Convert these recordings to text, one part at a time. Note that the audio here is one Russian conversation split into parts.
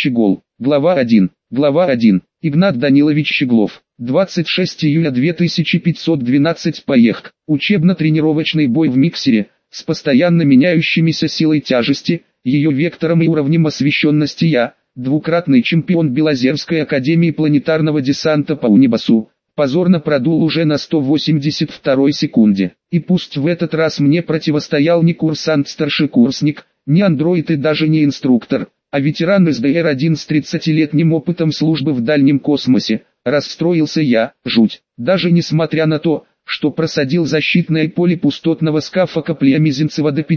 Щегол. Глава 1. Глава 1. Игнат Данилович Щеглов. 26 июля 2512. Поехк. Учебно-тренировочный бой в миксере, с постоянно меняющимися силой тяжести, ее вектором и уровнем освещенности я, двукратный чемпион Белозерской академии планетарного десанта по Унибасу, позорно продул уже на 182-й секунде. И пусть в этот раз мне противостоял не курсант-старшекурсник, не андроид и даже не инструктор, а ветеран СДР-1 с 30-летним опытом службы в дальнем космосе, расстроился я, жуть. Даже несмотря на то, что просадил защитное поле пустотного скафа Коплея Мизинцева до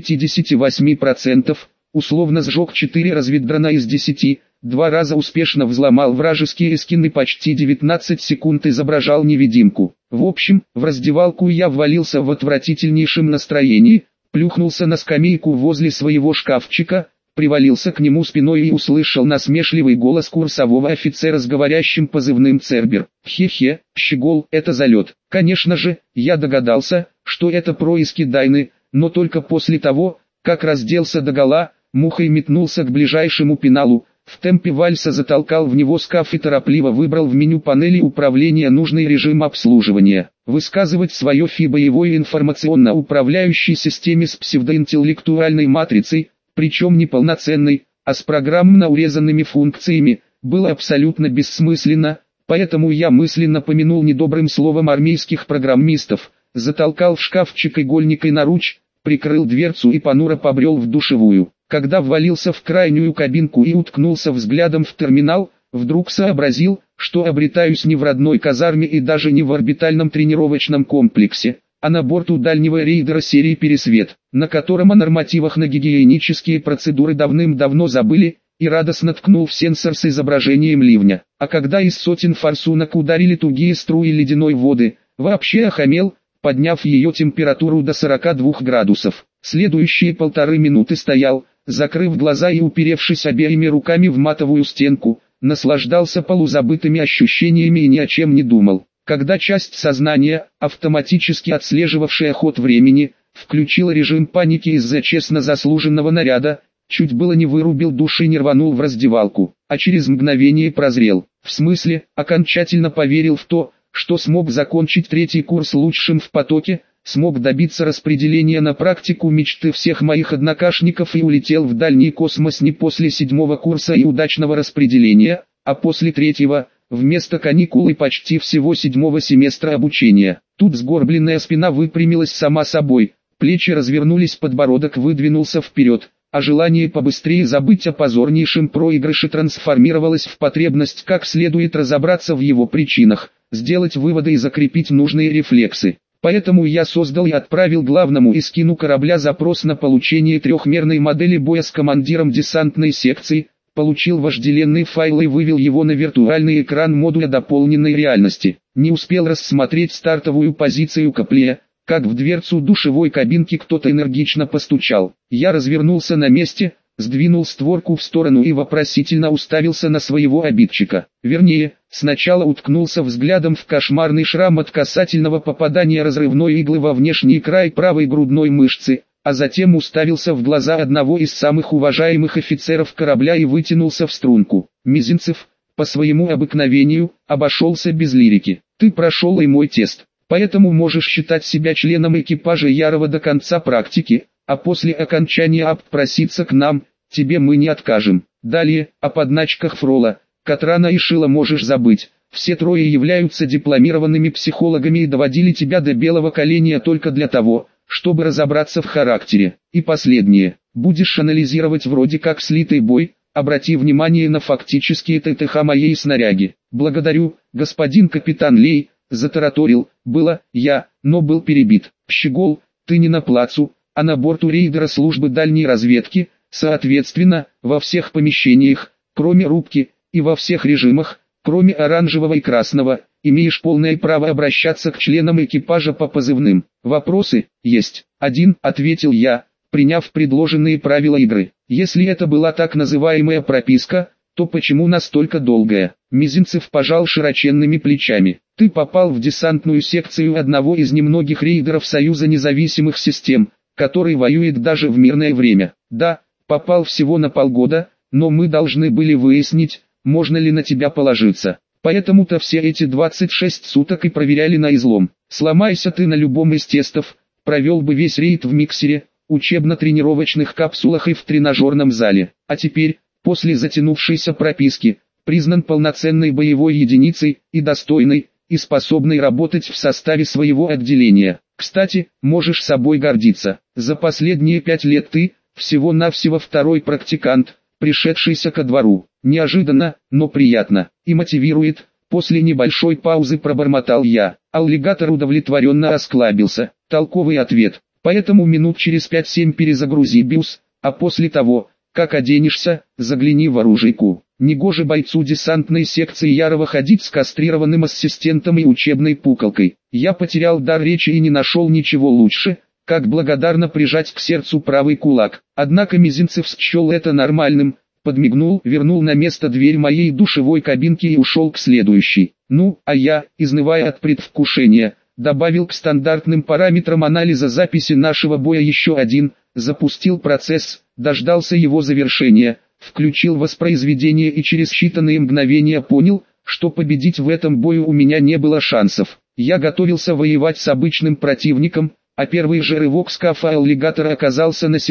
58%, условно сжег 4 разведдрона из 10, 2 раза успешно взломал вражеские эскины, почти 19 секунд изображал невидимку. В общем, в раздевалку я ввалился в отвратительнейшем настроении, плюхнулся на скамейку возле своего шкафчика, привалился к нему спиной и услышал насмешливый голос курсового офицера с говорящим позывным Цербер. «Хе-хе, Щегол, это залет». Конечно же, я догадался, что это происки Дайны, но только после того, как разделся догола, мухой метнулся к ближайшему пеналу, в темпе вальса затолкал в него скаф и торопливо выбрал в меню панели управления нужный режим обслуживания. Высказывать свое фи боевой информационно-управляющей системе с псевдоинтеллектуальной матрицей, причем не полноценной, а с программно урезанными функциями, было абсолютно бессмысленно, поэтому я мысленно помянул недобрым словом армейских программистов, затолкал в шкафчик игольник и наруч, прикрыл дверцу и понуро побрел в душевую. Когда ввалился в крайнюю кабинку и уткнулся взглядом в терминал, вдруг сообразил, что обретаюсь не в родной казарме и даже не в орбитальном тренировочном комплексе, а на борту дальнего рейдера серии «Пересвет», на котором о нормативах на гигиенические процедуры давным-давно забыли, и радостно ткнул в сенсор с изображением ливня. А когда из сотен форсунок ударили тугие струи ледяной воды, вообще охамел, подняв ее температуру до 42 градусов. Следующие 1,5 минуты стоял, закрыв глаза и уперевшись обеими руками в матовую стенку, наслаждался полузабытыми ощущениями и ни о чем не думал. Когда часть сознания, автоматически отслеживавшая ход времени, включила режим паники из-за честно заслуженного наряда, чуть было не вырубил душ и не рванул в раздевалку, а через мгновение прозрел. В смысле, окончательно поверил в то, что смог закончить 3-й курс лучшим в потоке, смог добиться распределения на практику мечты всех моих однокашников и улетел в дальний космос не после 7-го курса и удачного распределения, а после 3-го, вместо каникул и почти всего 7-го семестра обучения. Тут сгорбленная спина выпрямилась сама собой, плечи развернулись, подбородок выдвинулся вперед, а желание побыстрее забыть о позорнейшем проигрыше трансформировалось в потребность как следует разобраться в его причинах, сделать выводы и закрепить нужные рефлексы. Поэтому я создал и отправил главному эскину корабля запрос на получение трехмерной модели боя с командиром десантной секции, получил вожделенный файл и вывел его на виртуальный экран модуля дополненной реальности. Не успел рассмотреть стартовую позицию Коплея, как в дверцу душевой кабинки кто-то энергично постучал. Я развернулся на месте, сдвинул створку в сторону и вопросительно уставился на своего обидчика. Вернее, сначала уткнулся взглядом в кошмарный шрам от касательного попадания разрывной иглы во внешний край правой грудной мышцы, а затем уставился в глаза одного из самых уважаемых офицеров корабля и вытянулся в струнку. Мизинцев, по своему обыкновению, обошелся без лирики. «Ты прошел и мой тест, поэтому можешь считать себя членом экипажа Ярова до конца практики, а после окончания проситься к нам, тебе мы не откажем». Далее, о подначках Фрола, Катрана и Шила можешь забыть. Все трое являются дипломированными психологами и доводили тебя до белого коленя только для того, чтобы разобраться в характере. И последнее. Будешь анализировать вроде как слитый бой, обрати внимание на фактические ТТХ моей снаряги. Благодарю, господин капитан Лей, затараторил, было, я, но был перебит. Щегол, ты не на плацу, а на борту рейдера службы дальней разведки, соответственно, во всех помещениях, кроме рубки, и во всех режимах, кроме оранжевого и красного, имеешь полное право обращаться к членам экипажа по позывным. Вопросы? Есть. Один, ответил я, приняв предложенные правила игры. Если это была так называемая прописка, то почему настолько долгая? Мизинцев пожал широченными плечами. Ты попал в десантную секцию одного из немногих рейдеров Союза независимых систем, который воюет даже в мирное время. Да, попал всего на полгода, но мы должны были выяснить, можно ли на тебя положиться. Поэтому-то все эти 26 суток и проверяли на излом. Сломайся ты на любом из тестов, провел бы весь рейд в миксере, учебно-тренировочных капсулах и в тренажерном зале. А теперь, после затянувшейся прописки, признан полноценной боевой единицей и достойной, и способной работать в составе своего отделения. Кстати, можешь собой гордиться. За последние 5 лет ты, всего-навсего второй практикант, пришедшийся ко двору. Неожиданно, но приятно, и мотивирует. После небольшой паузы пробормотал я. Аллигатор удовлетворенно осклабился. Толковый ответ. Поэтому минут через 5-7 перезагрузи BIOS, а после того, как оденешься, загляни в оружейку. Негоже бойцу десантной секции Ярова ходить с кастрированным ассистентом и учебной пукалкой. Я потерял дар речи и не нашел ничего лучше, как благодарно прижать к сердцу правый кулак. Однако Мизинцев счел это нормальным, подмигнул, вернул на место дверь моей душевой кабинки и ушел к следующей. Ну, а я, изнывая от предвкушения, добавил к стандартным параметрам анализа записи нашего боя еще один, запустил процесс, дождался его завершения, включил воспроизведение и через считанные мгновения понял, что победить в этом бою у меня не было шансов. Я готовился воевать с обычным противником, а первый же рывок скафа аллигатора оказался на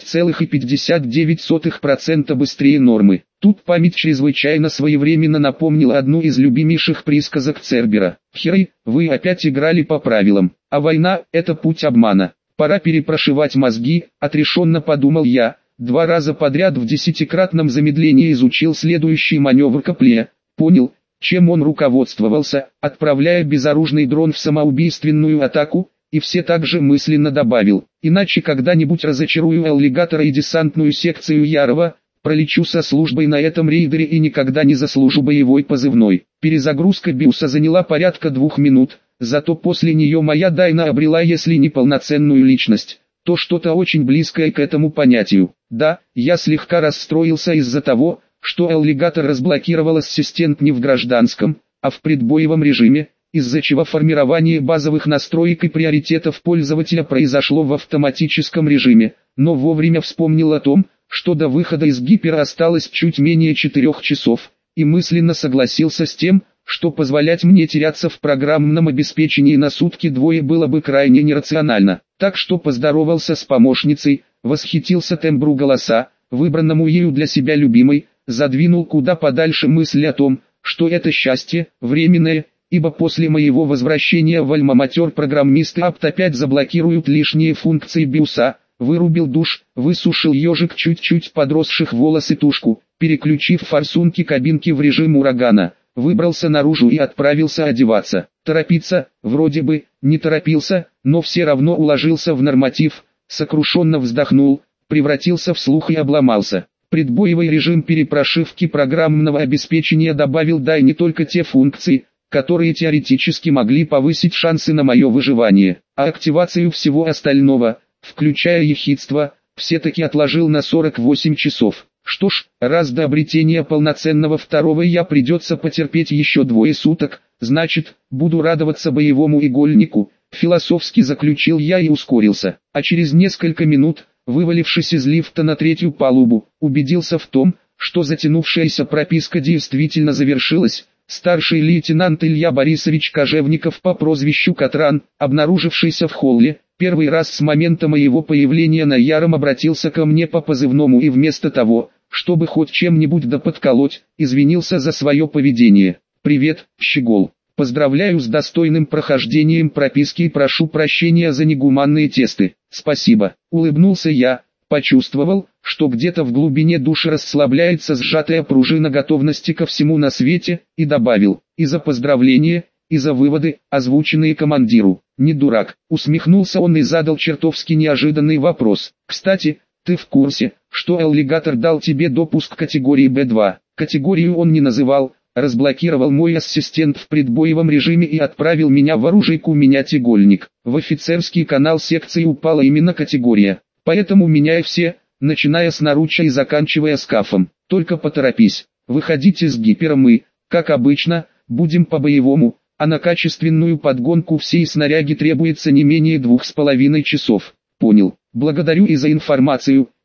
17,59% быстрее нормы. Тут память чрезвычайно своевременно напомнила одну из любимейших присказок Цербера. «Херы, вы опять играли по правилам, а война – это путь обмана. Пора перепрошивать мозги», – отрешенно подумал я. 2 раза подряд в 10-кратном замедлении изучил следующий маневр Копле, понял, чем он руководствовался, отправляя безоружный дрон в самоубийственную атаку, и все также мысленно добавил: иначе когда-нибудь разочарую аллигатора и десантную секцию Ярова, пролечу со службой на этом рейдере и никогда не заслужу боевой позывной. Перезагрузка биоса заняла порядка 2 минут, зато после нее моя Дайна обрела, если не полноценную личность, то что-то очень близкое к этому понятию. Да, я слегка расстроился из-за того, что аллигатор разблокировал ассистент не в гражданском, а в предбоевом режиме, из-за чего формирование базовых настроек и приоритетов пользователя произошло в автоматическом режиме, но вовремя вспомнил о том, что до выхода из гипера осталось чуть менее 4 часов, и мысленно согласился с тем, что позволять мне теряться в программном обеспечении на сутки двое было бы крайне нерационально. Так что поздоровался с помощницей, восхитился тембру голоса, выбранному ею для себя любимой, задвинул куда подальше мысль о том, что это счастье, временное, ибо после моего возвращения в альма-матер программисты апт опять заблокируют лишние функции биоса, вырубил душ, высушил ежик чуть-чуть подросших волос и тушку, переключив форсунки кабинки в режим урагана, выбрался наружу и отправился одеваться. Торопиться, вроде бы, не торопился, но все равно уложился в норматив, сокрушенно вздохнул, превратился в слух и обломался. Предбоевый режим перепрошивки программного обеспечения добавил не только те функции, которые теоретически могли повысить шансы на мое выживание, а активацию всего остального, включая ехидство, все-таки отложил на 48 часов. Что ж, раз до обретения полноценного второго я придется потерпеть еще 2 суток, значит, буду радоваться боевому игольнику, философски заключил я и ускорился. А через несколько минут, вывалившись из лифта на 3-ю палубу, убедился в том, что затянувшаяся прописка действительно завершилась. Старший лейтенант Илья Борисович Кожевников по прозвищу Катран, обнаружившийся в холле, первый раз с момента моего появления на Яром обратился ко мне по позывному и вместо того, чтобы хоть чем-нибудь подколоть, извинился за свое поведение. «Привет, Щегол. Поздравляю с достойным прохождением прописки и прошу прощения за негуманные тесты». «Спасибо», — улыбнулся я. Почувствовал, что где-то в глубине души расслабляется сжатая пружина готовности ко всему на свете, и добавил: «И за поздравления, и за выводы, озвученные командиру». «Не дурак», — усмехнулся он и задал чертовски неожиданный вопрос. «Кстати, ты в курсе, что аллигатор дал тебе допуск категории Б2?» Категорию он не называл, разблокировал мой ассистент в предбоевом режиме и отправил меня в оружейку менять игольник. В офицерский канал секции упала именно категория. Поэтому меняй все, начиная с наруча и заканчивая скафом. Только поторопись, выходить из гипера мы, как обычно, будем по-боевому, а на качественную подгонку всей снаряги требуется не менее 2,5 часов. Понял. Благодарю и за информацию,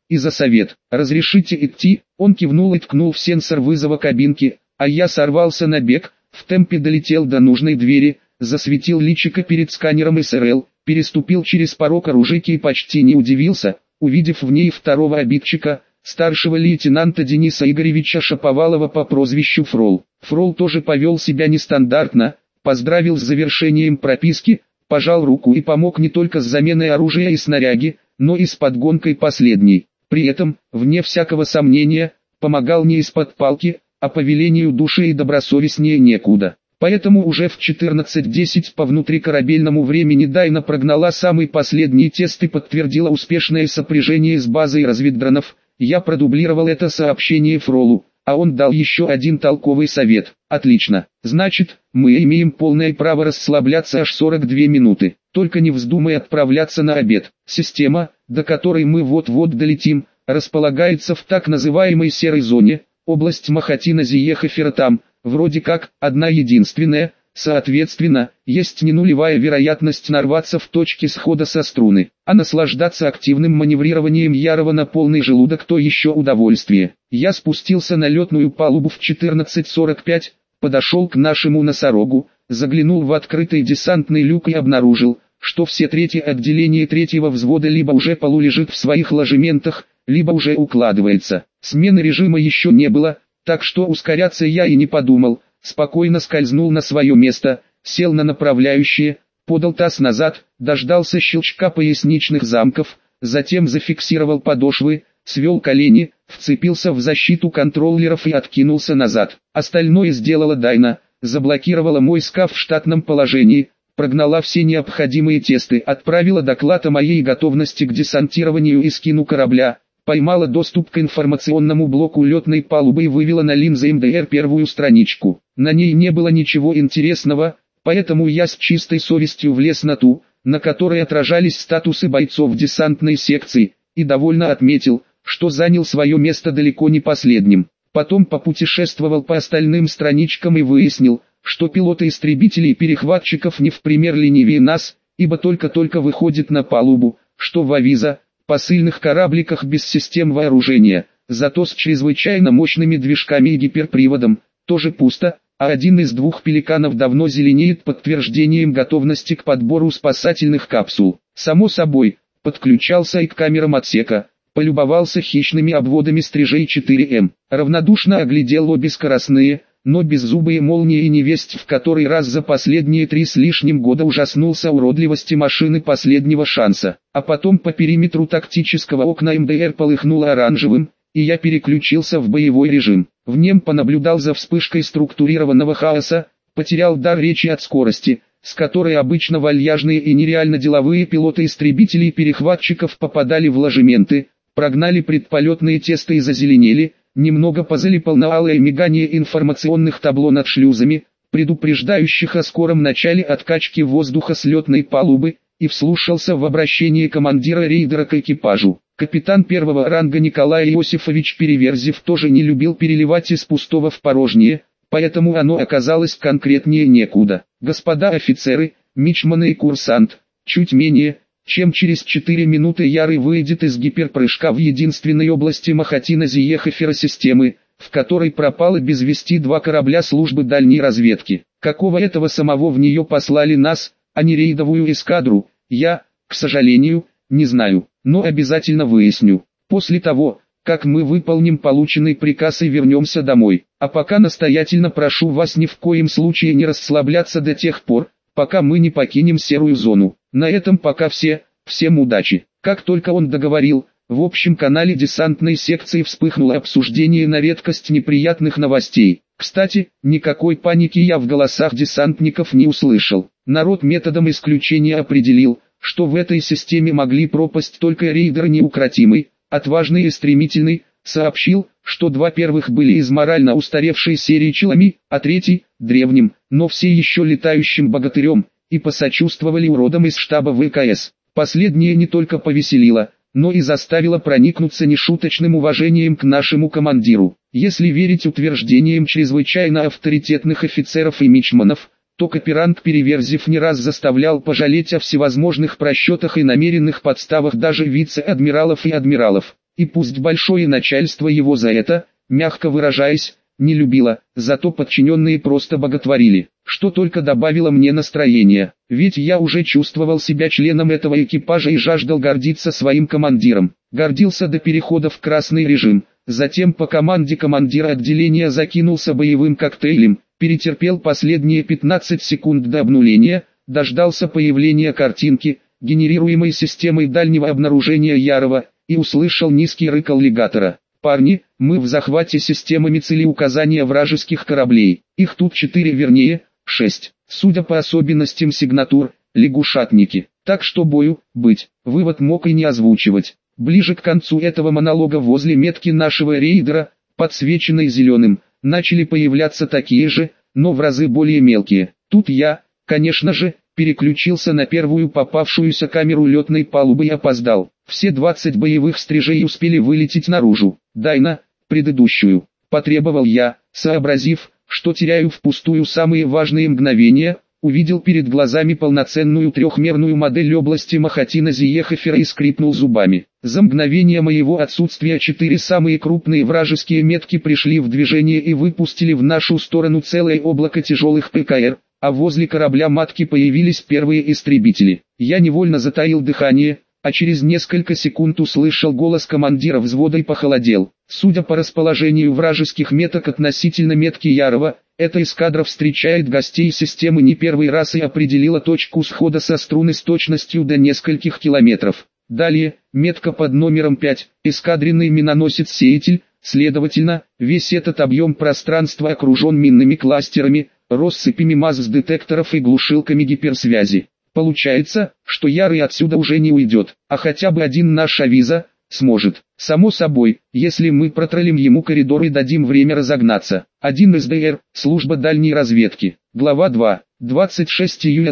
и за совет. «Разрешите идти?» Он кивнул и ткнул в сенсор вызова кабинки, а я сорвался на бег, в темпе долетел до нужной двери, засветил личико перед сканером СРЛ, переступил через порог оружейки и почти не удивился, увидев в ней второго обидчика, старшего лейтенанта Дениса Игоревича Шаповалова по прозвищу Фрол. Фрол тоже повел себя нестандартно, поздравил с завершением прописки, пожал руку и помог не только с заменой оружия и снаряги, но и с подгонкой последней. При этом, вне всякого сомнения, помогал не из-под палки, а по велению души и добросовестнее некуда. Поэтому уже в 14:10 по внутрикорабельному времени Дайна прогнала самый последний тест и подтвердила успешное сопряжение с базой разведдронов. Я продублировал это сообщение Фролу, а он дал еще один толковый совет. Отлично, значит, мы имеем полное право расслабляться аж 42 минуты. Только не вздумай отправляться на обед. Система, до которой мы вот-вот долетим, располагается в так называемой серой зоне, область Махатина-Зиехофера там, вроде как, одна единственная, соответственно, есть не нулевая вероятность нарваться в точке схода со струны, а наслаждаться активным маневрированием Ярова на полный желудок то еще удовольствие. Я спустился на летную палубу в 14:45, подошел к нашему носорогу, заглянул в открытый десантный люк и обнаружил, что все третье отделение третьего взвода либо уже полулежит в своих ложементах, либо уже укладывается. Смены режима еще не было, так что ускоряться я и не подумал, спокойно скользнул на свое место, сел на направляющее, подал таз назад, дождался щелчка поясничных замков, затем зафиксировал подошвы, свел колени, вцепился в защиту контроллеров и откинулся назад. Остальное сделала Дайна, заблокировала мой скаф в штатном положении, прогнала все необходимые тесты, отправила доклад о моей готовности к десантированию и скину корабля, поймала доступ к информационному блоку летной палубы и вывела на линзы МДР первую страничку. На ней не было ничего интересного, поэтому я с чистой совестью влез на ту, на которой отражались статусы бойцов десантной секции, и довольно отметил, что занял свое место далеко не последним. Потом попутешествовал по остальным страничкам и выяснил, что пилоты истребителей и перехватчиков не в пример ленивее нас, ибо только-только выходит на палубу, что в авиза, посыльных корабликах без систем вооружения, зато с чрезвычайно мощными движками и гиперприводом, тоже пусто, а один из двух пеликанов давно зеленеет подтверждением готовности к подбору спасательных капсул. Само собой, подключался и к камерам отсека, полюбовался хищными обводами стрижей 4М, равнодушно оглядел обе скоростные, но беззубые молнии и невесть в который раз за последние 3 с лишним года ужаснулся уродливости машины последнего шанса. А потом по периметру тактического окна МДР полыхнуло оранжевым, и я переключился в боевой режим. В нем понаблюдал за вспышкой структурированного хаоса, потерял дар речи от скорости, с которой обычно вальяжные и нереально деловые пилоты истребителей и перехватчиков попадали в ложементы, прогнали предполетные тесты и зазеленели, немного позалипал на алое мигание информационных табло над шлюзами, предупреждающих о скором начале откачки воздуха с летной палубы, и вслушался в обращение командира рейдера к экипажу. Капитан первого ранга Николай Иосифович Переверзев тоже не любил переливать из пустого в порожнее, поэтому оно оказалось конкретнее некуда. Господа офицеры, мичманы и курсант, чуть менее, чем через 4 минуты Ярый выйдет из гиперпрыжка в единственной области Махатина-Зиехофера системы, в которой пропало без вести 2 корабля службы дальней разведки. Какого этого самого в нее послали нас, а не рейдовую эскадру, я, к сожалению, не знаю, но обязательно выясню. После того, как мы выполним полученный приказ и вернемся домой. А пока настоятельно прошу вас ни в коем случае не расслабляться до тех пор, пока мы не покинем серую зону. На этом пока все, всем удачи. Как только он договорил, в общем канале десантной секции вспыхнуло обсуждение на редкость неприятных новостей. Кстати, никакой паники я в голосах десантников не услышал. Народ методом исключения определил, что в этой системе могли пропасть только рейдер неукротимый, отважный и стремительный, сообщил, что 2 первых были из морально устаревшей серии Челами, а 3 – древним, но все еще летающим богатырем, и посочувствовали уродам из штаба ВКС. Последнее не только повеселило, но и заставило проникнуться нешуточным уважением к нашему командиру. Если верить утверждениям чрезвычайно авторитетных офицеров и мичманов, то каперанг Переверзев не раз заставлял пожалеть о всевозможных просчетах и намеренных подставах даже вице-адмиралов и адмиралов. и пусть большое начальство его за это, мягко выражаясь, не любило, зато подчиненные просто боготворили, что только добавило мне настроения, ведь я уже чувствовал себя членом этого экипажа и жаждал гордиться своим командиром. Гордился до перехода в красный режим, затем по команде командира отделения закинулся боевым коктейлем, перетерпел последние 15 секунд до обнуления, дождался появления картинки, генерируемой системой дальнего обнаружения Ярова, и услышал низкий рык аллигатора. «Парни, мы в захвате системами целеуказания вражеских кораблей, их тут 4, вернее, 6, судя по особенностям сигнатур, лягушатники, так что бою, быть». Вывод мог и не озвучивать. Ближе к концу этого монолога возле метки нашего рейдера, подсвеченной зеленым, начали появляться такие же, но в разы более мелкие. Тут я, конечно же, переключился на первую попавшуюся камеру летной палубы и опоздал. Все 20 боевых стрижей успели вылететь наружу. «Дай на предыдущую», — потребовал я, сообразив, что теряю впустую самые важные мгновения. Увидел перед глазами полноценную трехмерную модель области Махатина Зиехофера и скрипнул зубами. За мгновение моего отсутствия 4 самые крупные вражеские метки пришли в движение и выпустили в нашу сторону целое облако тяжелых ПКР, а возле корабля матки появились первые истребители. Я невольно затаил дыхание, а через несколько секунд услышал голос командира взвода и похолодел. Судя по расположению вражеских меток относительно метки Ярова, эта эскадра встречает гостей системы не первый раз и определила точку схода со струны с точностью до нескольких километров. Далее, метка под номером 5, эскадренный миноносец-сеятель, следовательно, весь этот объем пространства окружен минными кластерами, россыпями МАЗ-детекторов и глушилками гиперсвязи. Получается, что Ярый отсюда уже не уйдет, а хотя бы один наш авиза сможет. Само собой, если мы протроллим ему коридор и дадим время разогнаться. 1 СДР, служба дальней разведки. Глава 2. 26 июля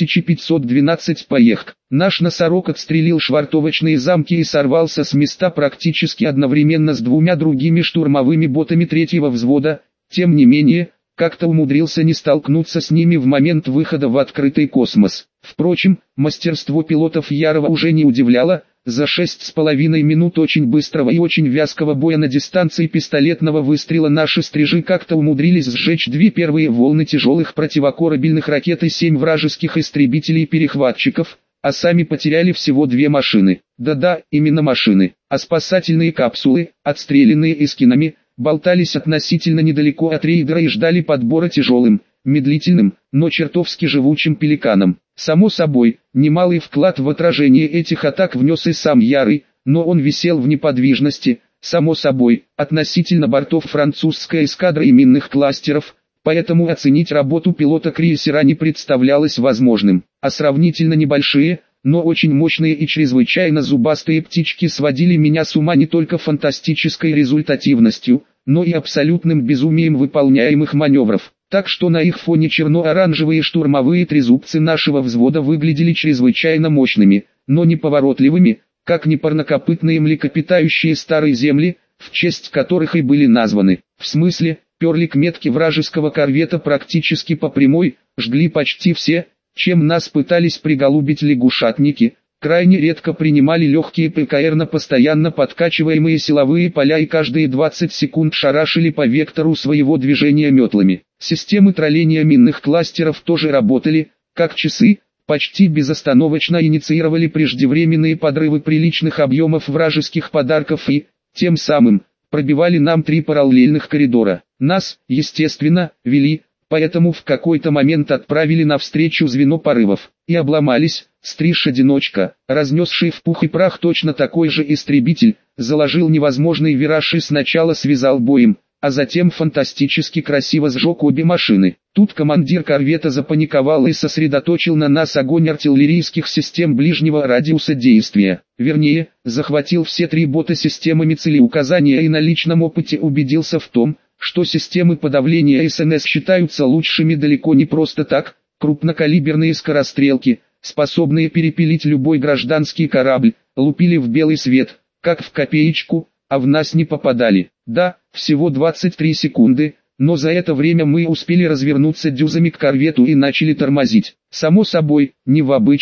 2512 поехк. Наш носорог отстрелил швартовочные замки и сорвался с места практически одновременно с 2 другими штурмовыми ботами 3-го взвода. Тем не менее, как-то умудрился не столкнуться с ними в момент выхода в открытый космос. Впрочем, мастерство пилотов Ярова уже не удивляло. За 6,5 минут очень быстрого и очень вязкого боя на дистанции пистолетного выстрела наши стрижи как-то умудрились сжечь 2 первые волны тяжелых противокорабельных ракет и 7 вражеских истребителей-перехватчиков, а сами потеряли всего 2 машины. Да-да, именно машины, а спасательные капсулы, отстрелянные эскинами, болтались относительно недалеко от рейдера и ждали подбора тяжелым, медлительным, но чертовски живучим пеликаном. Само собой, немалый вклад в отражение этих атак внес и сам Ярый, но он висел в неподвижности, само собой, относительно бортов французской эскадры и минных кластеров, поэтому оценить работу пилота крейсера не представлялось возможным, а сравнительно небольшие, но очень мощные и чрезвычайно зубастые птички сводили меня с ума не только фантастической результативностью, но и абсолютным безумием выполняемых маневров. Так что на их фоне черно-оранжевые штурмовые трезубцы нашего взвода выглядели чрезвычайно мощными, но неповоротливыми, как непарнокопытные млекопитающие старой земли, в честь которых и были названы. В смысле, перли к метке вражеского корвета практически по прямой, жгли почти все, чем нас пытались приголубить лягушатники, крайне редко принимали легкие ПКР на постоянно подкачиваемые силовые поля и каждые 20 секунд шарашили по вектору своего движения метлами. Системы тролления минных кластеров тоже работали, как часы, почти безостановочно инициировали преждевременные подрывы приличных объемов вражеских подарков и, тем самым, пробивали нам 3 параллельных коридора. Нас, естественно, вели, поэтому в какой-то момент отправили навстречу звено порывов, и обломались. Стриж-одиночка, разнесший в пух и прах точно такой же истребитель, заложил невозможный вираж и сначала связал боем, а затем фантастически красиво сжег обе машины. Тут командир корвета запаниковал и сосредоточил на нас огонь артиллерийских систем ближнего радиуса действия. Вернее, захватил все 3 бота системами целеуказания и на личном опыте убедился в том, что системы подавления СНС считаются лучшими далеко не просто так. Крупнокалиберные скорострелки, способные перепилить любой гражданский корабль, лупили в белый свет, как в копеечку, а в нас не попадали. Да, всего 23 секунды, но за это время мы успели развернуться дюзами к корвету и начали тормозить. Само собой, не в обычном,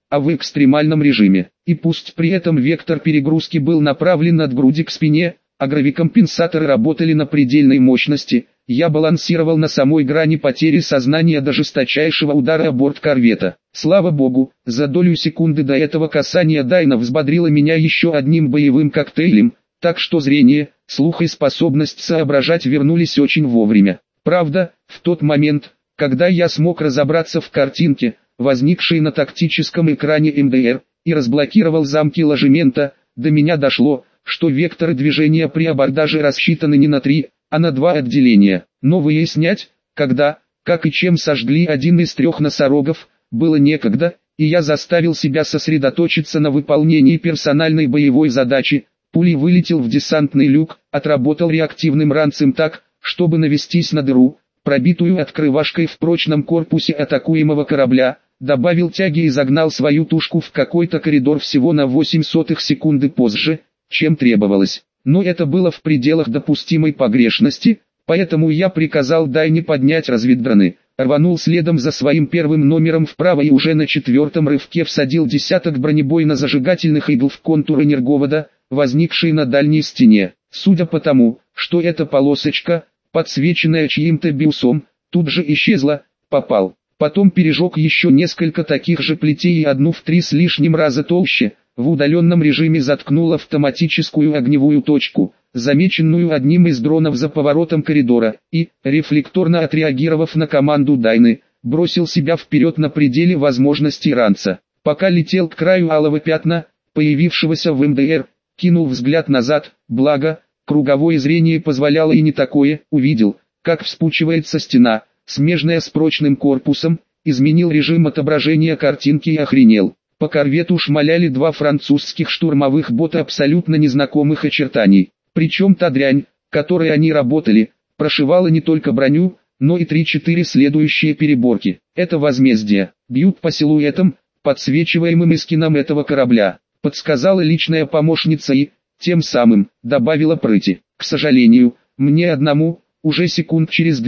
а в экстремальном режиме. И пусть при этом вектор перегрузки был направлен от груди к спине, а гравикомпенсаторы работали на предельной мощности, я балансировал на самой грани потери сознания до жесточайшего удара о борт корвета. Слава богу, за долю секунды до этого касания Дайна взбодрила меня еще одним боевым коктейлем, так что зрение, слух и способность соображать вернулись очень вовремя. Правда, в тот момент, когда я смог разобраться в картинке, возникшей на тактическом экране МДР, и разблокировал замки ложемента, до меня дошло, что векторы движения при абордаже рассчитаны не на 3, а на 2 отделения. Но выяснять, когда, как и чем сожгли один из 3 носорогов, было некогда, и я заставил себя сосредоточиться на выполнении персональной боевой задачи. Пулей вылетел в десантный люк, отработал реактивным ранцем так, чтобы навестись на дыру, пробитую открывашкой в прочном корпусе атакуемого корабля, добавил тяги и загнал свою тушку в какой-то коридор всего на 0,08 секунды позже, чем требовалось. Но это было в пределах допустимой погрешности, поэтому я приказал Дайне поднять разведдроны, рванул следом за своим первым номером вправо и уже на 4-м рывке всадил десяток бронебойно-зажигательных игл в контур энерговода, возникший на дальней стене. Судя по тому, что эта полосочка, подсвеченная чьим-то биусом, тут же исчезла, попал. Потом пережег еще несколько таких же плетей и одну в 3 с лишним раза толще, в удаленном режиме заткнул автоматическую огневую точку, замеченную одним из дронов за поворотом коридора, и, рефлекторно отреагировав на команду Дайны, бросил себя вперед на пределе возможностей ранца. Пока летел к краю алого пятна, появившегося в МДР, кинул взгляд назад, благо, круговое зрение позволяло и не такое, увидел, как вспучивается стена, смежная с прочным корпусом, изменил режим отображения картинки и охренел. По корвету шмаляли 2 французских штурмовых бота абсолютно незнакомых очертаний. Причем та дрянь, которой они работали, прошивала не только броню, но и 3-4 следующие переборки. Это возмездие. Бьют по силуэтам, подсвечиваемым эскинам этого корабля, подсказала личная помощница и, тем самым, добавила прыти. К сожалению, мне одному, уже секунд через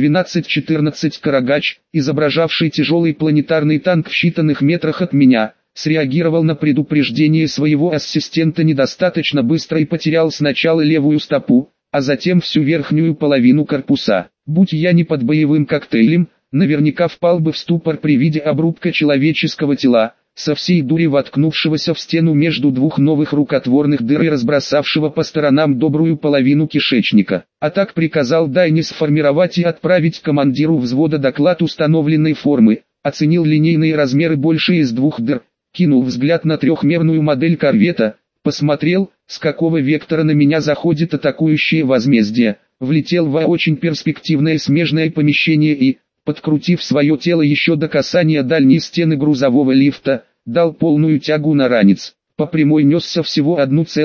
12-14 Карагач, изображавший тяжелый планетарный танк в считанных метрах от меня, среагировал на предупреждение своего ассистента недостаточно быстро и потерял сначала левую стопу, а затем всю верхнюю половину корпуса. Будь я не под боевым коктейлем, наверняка впал бы в ступор при виде обрубка человеческого тела, со всей дури воткнувшегося в стену между 2 новых рукотворных дыр и разбросавшего по сторонам добрую половину кишечника. А так приказал Дайне сформировать и отправить командиру взвода доклад установленной формы, оценил линейные размеры больше из 2 дыр, кинул взгляд на 3-мерную модель корвета, посмотрел, с какого вектора на меня заходит атакующее возмездие, влетел в очень перспективное смежное помещение и, подкрутив свое тело еще до касания дальней стены грузового лифта, дал полную тягу на ранец. По прямой несся всего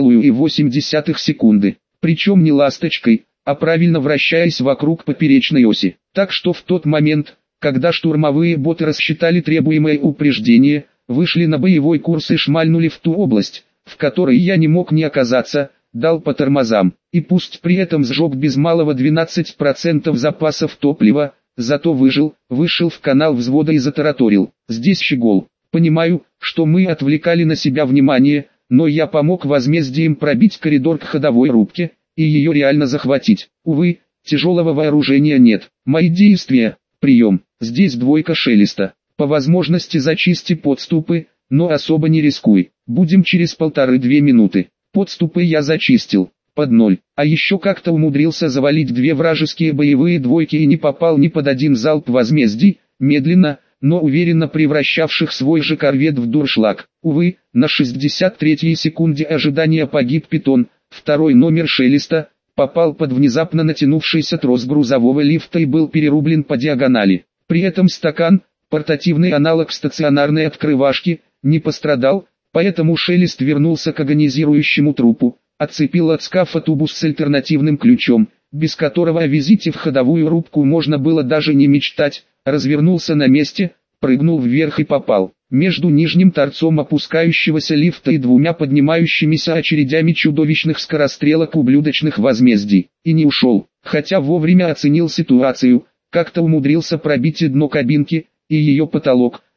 1,8 секунды, причем не ласточкой, а правильно вращаясь вокруг поперечной оси. Так что в тот момент, когда штурмовые боты рассчитали требуемое упреждение, вышли на боевой курс и шмальнули в ту область, в которой я не мог не оказаться, дал по тормозам, и пусть при этом сжег без малого 12% запасов топлива, зато выжил, вышел в канал взвода и затараторил. Здесь щегол. Понимаю, что мы отвлекали на себя внимание, но я помог возмездиям пробить коридор к ходовой рубке, и ее реально захватить. Увы, тяжелого вооружения нет. Мои действия, прием, здесь 2 Шелеста. По возможности зачисти подступы, но особо не рискуй. Будем через 1,5-2 минуты. Подступы я зачистил, под 0. А еще как-то умудрился завалить 2 вражеские боевые двойки и не попал ни под один залп возмездий, медленно, но уверенно превращавших свой же корвет в дуршлаг. Увы, на 63-й секунде ожидания погиб Питон, 2-й номер Шелеста, попал под внезапно натянувшийся трос грузового лифта и был перерублен по диагонали. При этом стакан, портативный аналог стационарной открывашки, не пострадал, поэтому Шелест вернулся к агонизирующему трупу, отцепил от скафа тубус с альтернативным ключом, без которого о визите в ходовую рубку можно было даже не мечтать, развернулся на месте, прыгнул вверх и попал между нижним торцом опускающегося лифта и 2 поднимающимися очередями чудовищных скорострелок ублюдочных возмездий, и не ушел, хотя вовремя оценил ситуацию, как-то умудрился пробить и дно кабинки, и ее потолок,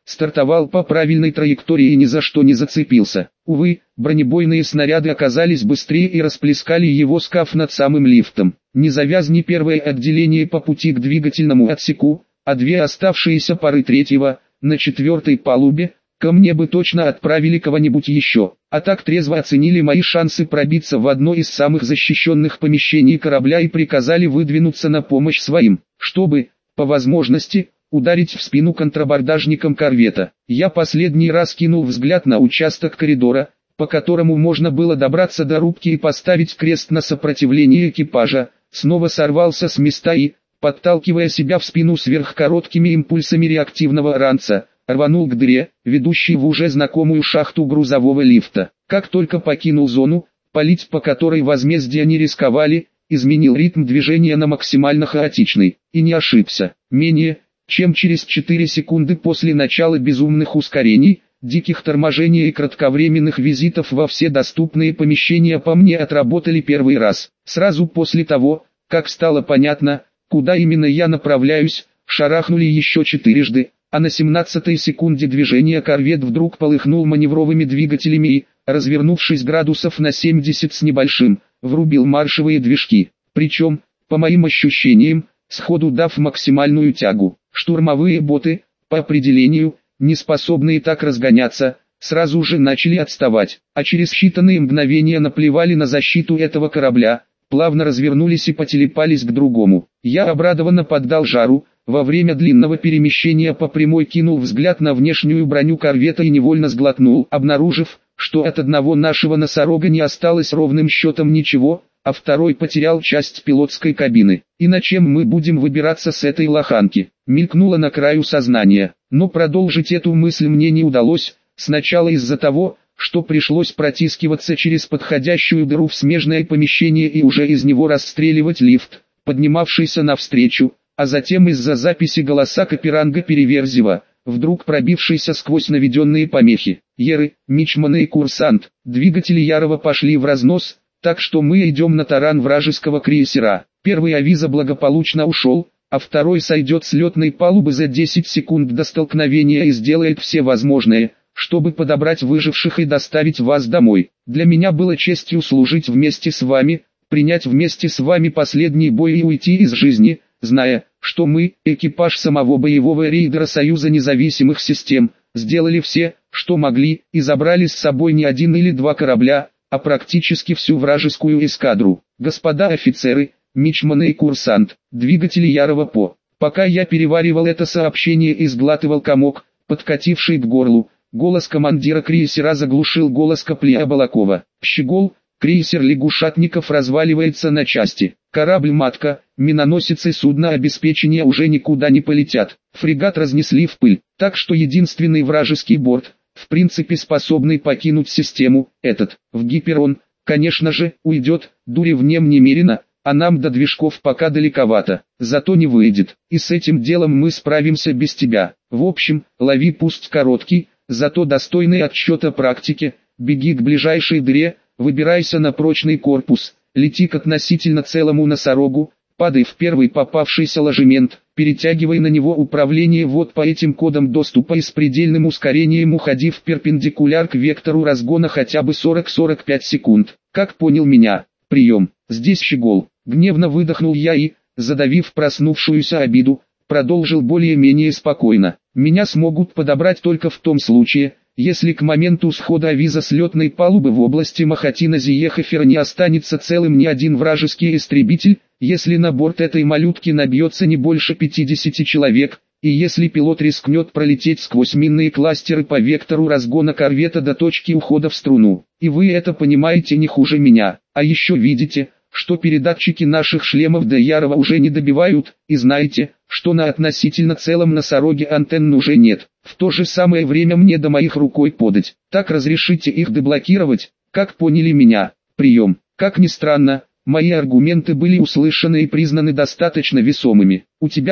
стартовал по правильной траектории и ни за что не зацепился. Увы, бронебойные снаряды оказались быстрее и расплескали его скаф над самым лифтом. Не завязни первое отделение по пути к двигательному отсеку, а две оставшиеся пары третьего, на четвертой палубе, ко мне бы точно отправили кого-нибудь еще. А так трезво оценили мои шансы пробиться в одно из самых защищенных помещений корабля и приказали выдвинуться на помощь своим, чтобы, по возможности, ударить в спину контрабордажникам корвета. Я последний раз кинул взгляд на участок коридора, по которому можно было добраться до рубки и поставить крест на сопротивление экипажа, снова сорвался с места и, подталкивая себя в спину сверхкороткими импульсами реактивного ранца, рванул к дыре, ведущей в уже знакомую шахту грузового лифта. Как только покинул зону, палить по которой возмездия не рисковали, изменил ритм движения на максимально хаотичный, и не ошибся. Менее чем через 4 секунды после начала безумных ускорений, диких торможений и кратковременных визитов во все доступные помещения по мне отработали первый раз. Сразу после того, как стало понятно, куда именно я направляюсь, шарахнули еще 4-жды, а на 17-й секунде движения корвет вдруг полыхнул маневровыми двигателями и, развернувшись градусов на 70 с небольшим, врубил маршевые движки. Причем, по моим ощущениям, сходу дав максимальную тягу. Штурмовые боты, по определению, не способные так разгоняться, сразу же начали отставать, а через считанные мгновения наплевали на защиту этого корабля, плавно развернулись и потелепались к другому. Я обрадованно поддал жару, во время длинного перемещения по прямой кинул взгляд на внешнюю броню корвета и невольно сглотнул, обнаружив, что от одного нашего носорога не осталось ровным счетом ничего, а второй потерял часть пилотской кабины. И на чем мы будем выбираться с этой лоханки? Мелькнуло на краю сознания, но продолжить эту мысль мне не удалось, сначала из-за того, что пришлось протискиваться через подходящую дыру в смежное помещение и уже из него расстреливать лифт, поднимавшийся навстречу, а затем из-за записи голоса Каперанга Переверзева, вдруг пробившийся сквозь наведенные помехи. Еры, мичманы и курсант, двигатели Ярова пошли в разнос, так что мы идем на таран вражеского крейсера. Первый авиза благополучно ушел, а второй сойдет с летной палубы за 10 секунд до столкновения и сделает все возможное, чтобы подобрать выживших и доставить вас домой. Для меня было честью служить вместе с вами, принять вместе с вами последний бой и уйти из жизни, зная, что мы, экипаж самого боевого рейдера Союза независимых систем, сделали все, что могли, и забрали с собой не один или два корабля, а практически всю вражескую эскадру. Господа офицеры, мичманы и курсант, двигатели Ярова по. Пока я переваривал это сообщение и сглатывал комок, подкативший к горлу, голос командира крейсера заглушил голос Капля Балакова. Щегол, крейсер Лягушатников разваливается на части. Корабль-матка, миноносец и судно обеспечения уже никуда не полетят. Фрегат разнесли в пыль, так что единственный вражеский борт, в принципе способный покинуть систему, этот, в Гиперон, конечно же, уйдет, дури в нем немерено, а нам до движков пока далековато, зато не выйдет, и с этим делом мы справимся без тебя. В общем, лови пусть короткий, зато достойный отсчета практики, беги к ближайшей дыре, выбирайся на прочный корпус, лети к относительно целому носорогу, падай в первый попавшийся ложемент, перетягивай на него управление вот по этим кодам доступа и с предельным ускорением уходи в перпендикуляр к вектору разгона хотя бы 40-45 секунд. Как понял меня? Прием. Здесь Щегол. Гневно выдохнул я и, задавив проснувшуюся обиду, продолжил более-менее спокойно. Меня смогут подобрать только в том случае, если к моменту схода авиза с летной палубы в области Махатина-Зиехофера не останется целым ни один вражеский истребитель, если на борт этой малютки набьется не больше 50 человек, и если пилот рискнет пролететь сквозь минные кластеры по вектору разгона корвета до точки ухода в струну. И вы это понимаете не хуже меня, а еще видите, что передатчики наших шлемов до Ярова уже не добивают, и знаете, что на относительно целом носороге антенн уже нет. В то же самое время мне до моих рукой подать. Так разрешите их деблокировать, как поняли меня. Прием. Как ни странно, мои аргументы были услышаны и признаны достаточно весомыми. У тебя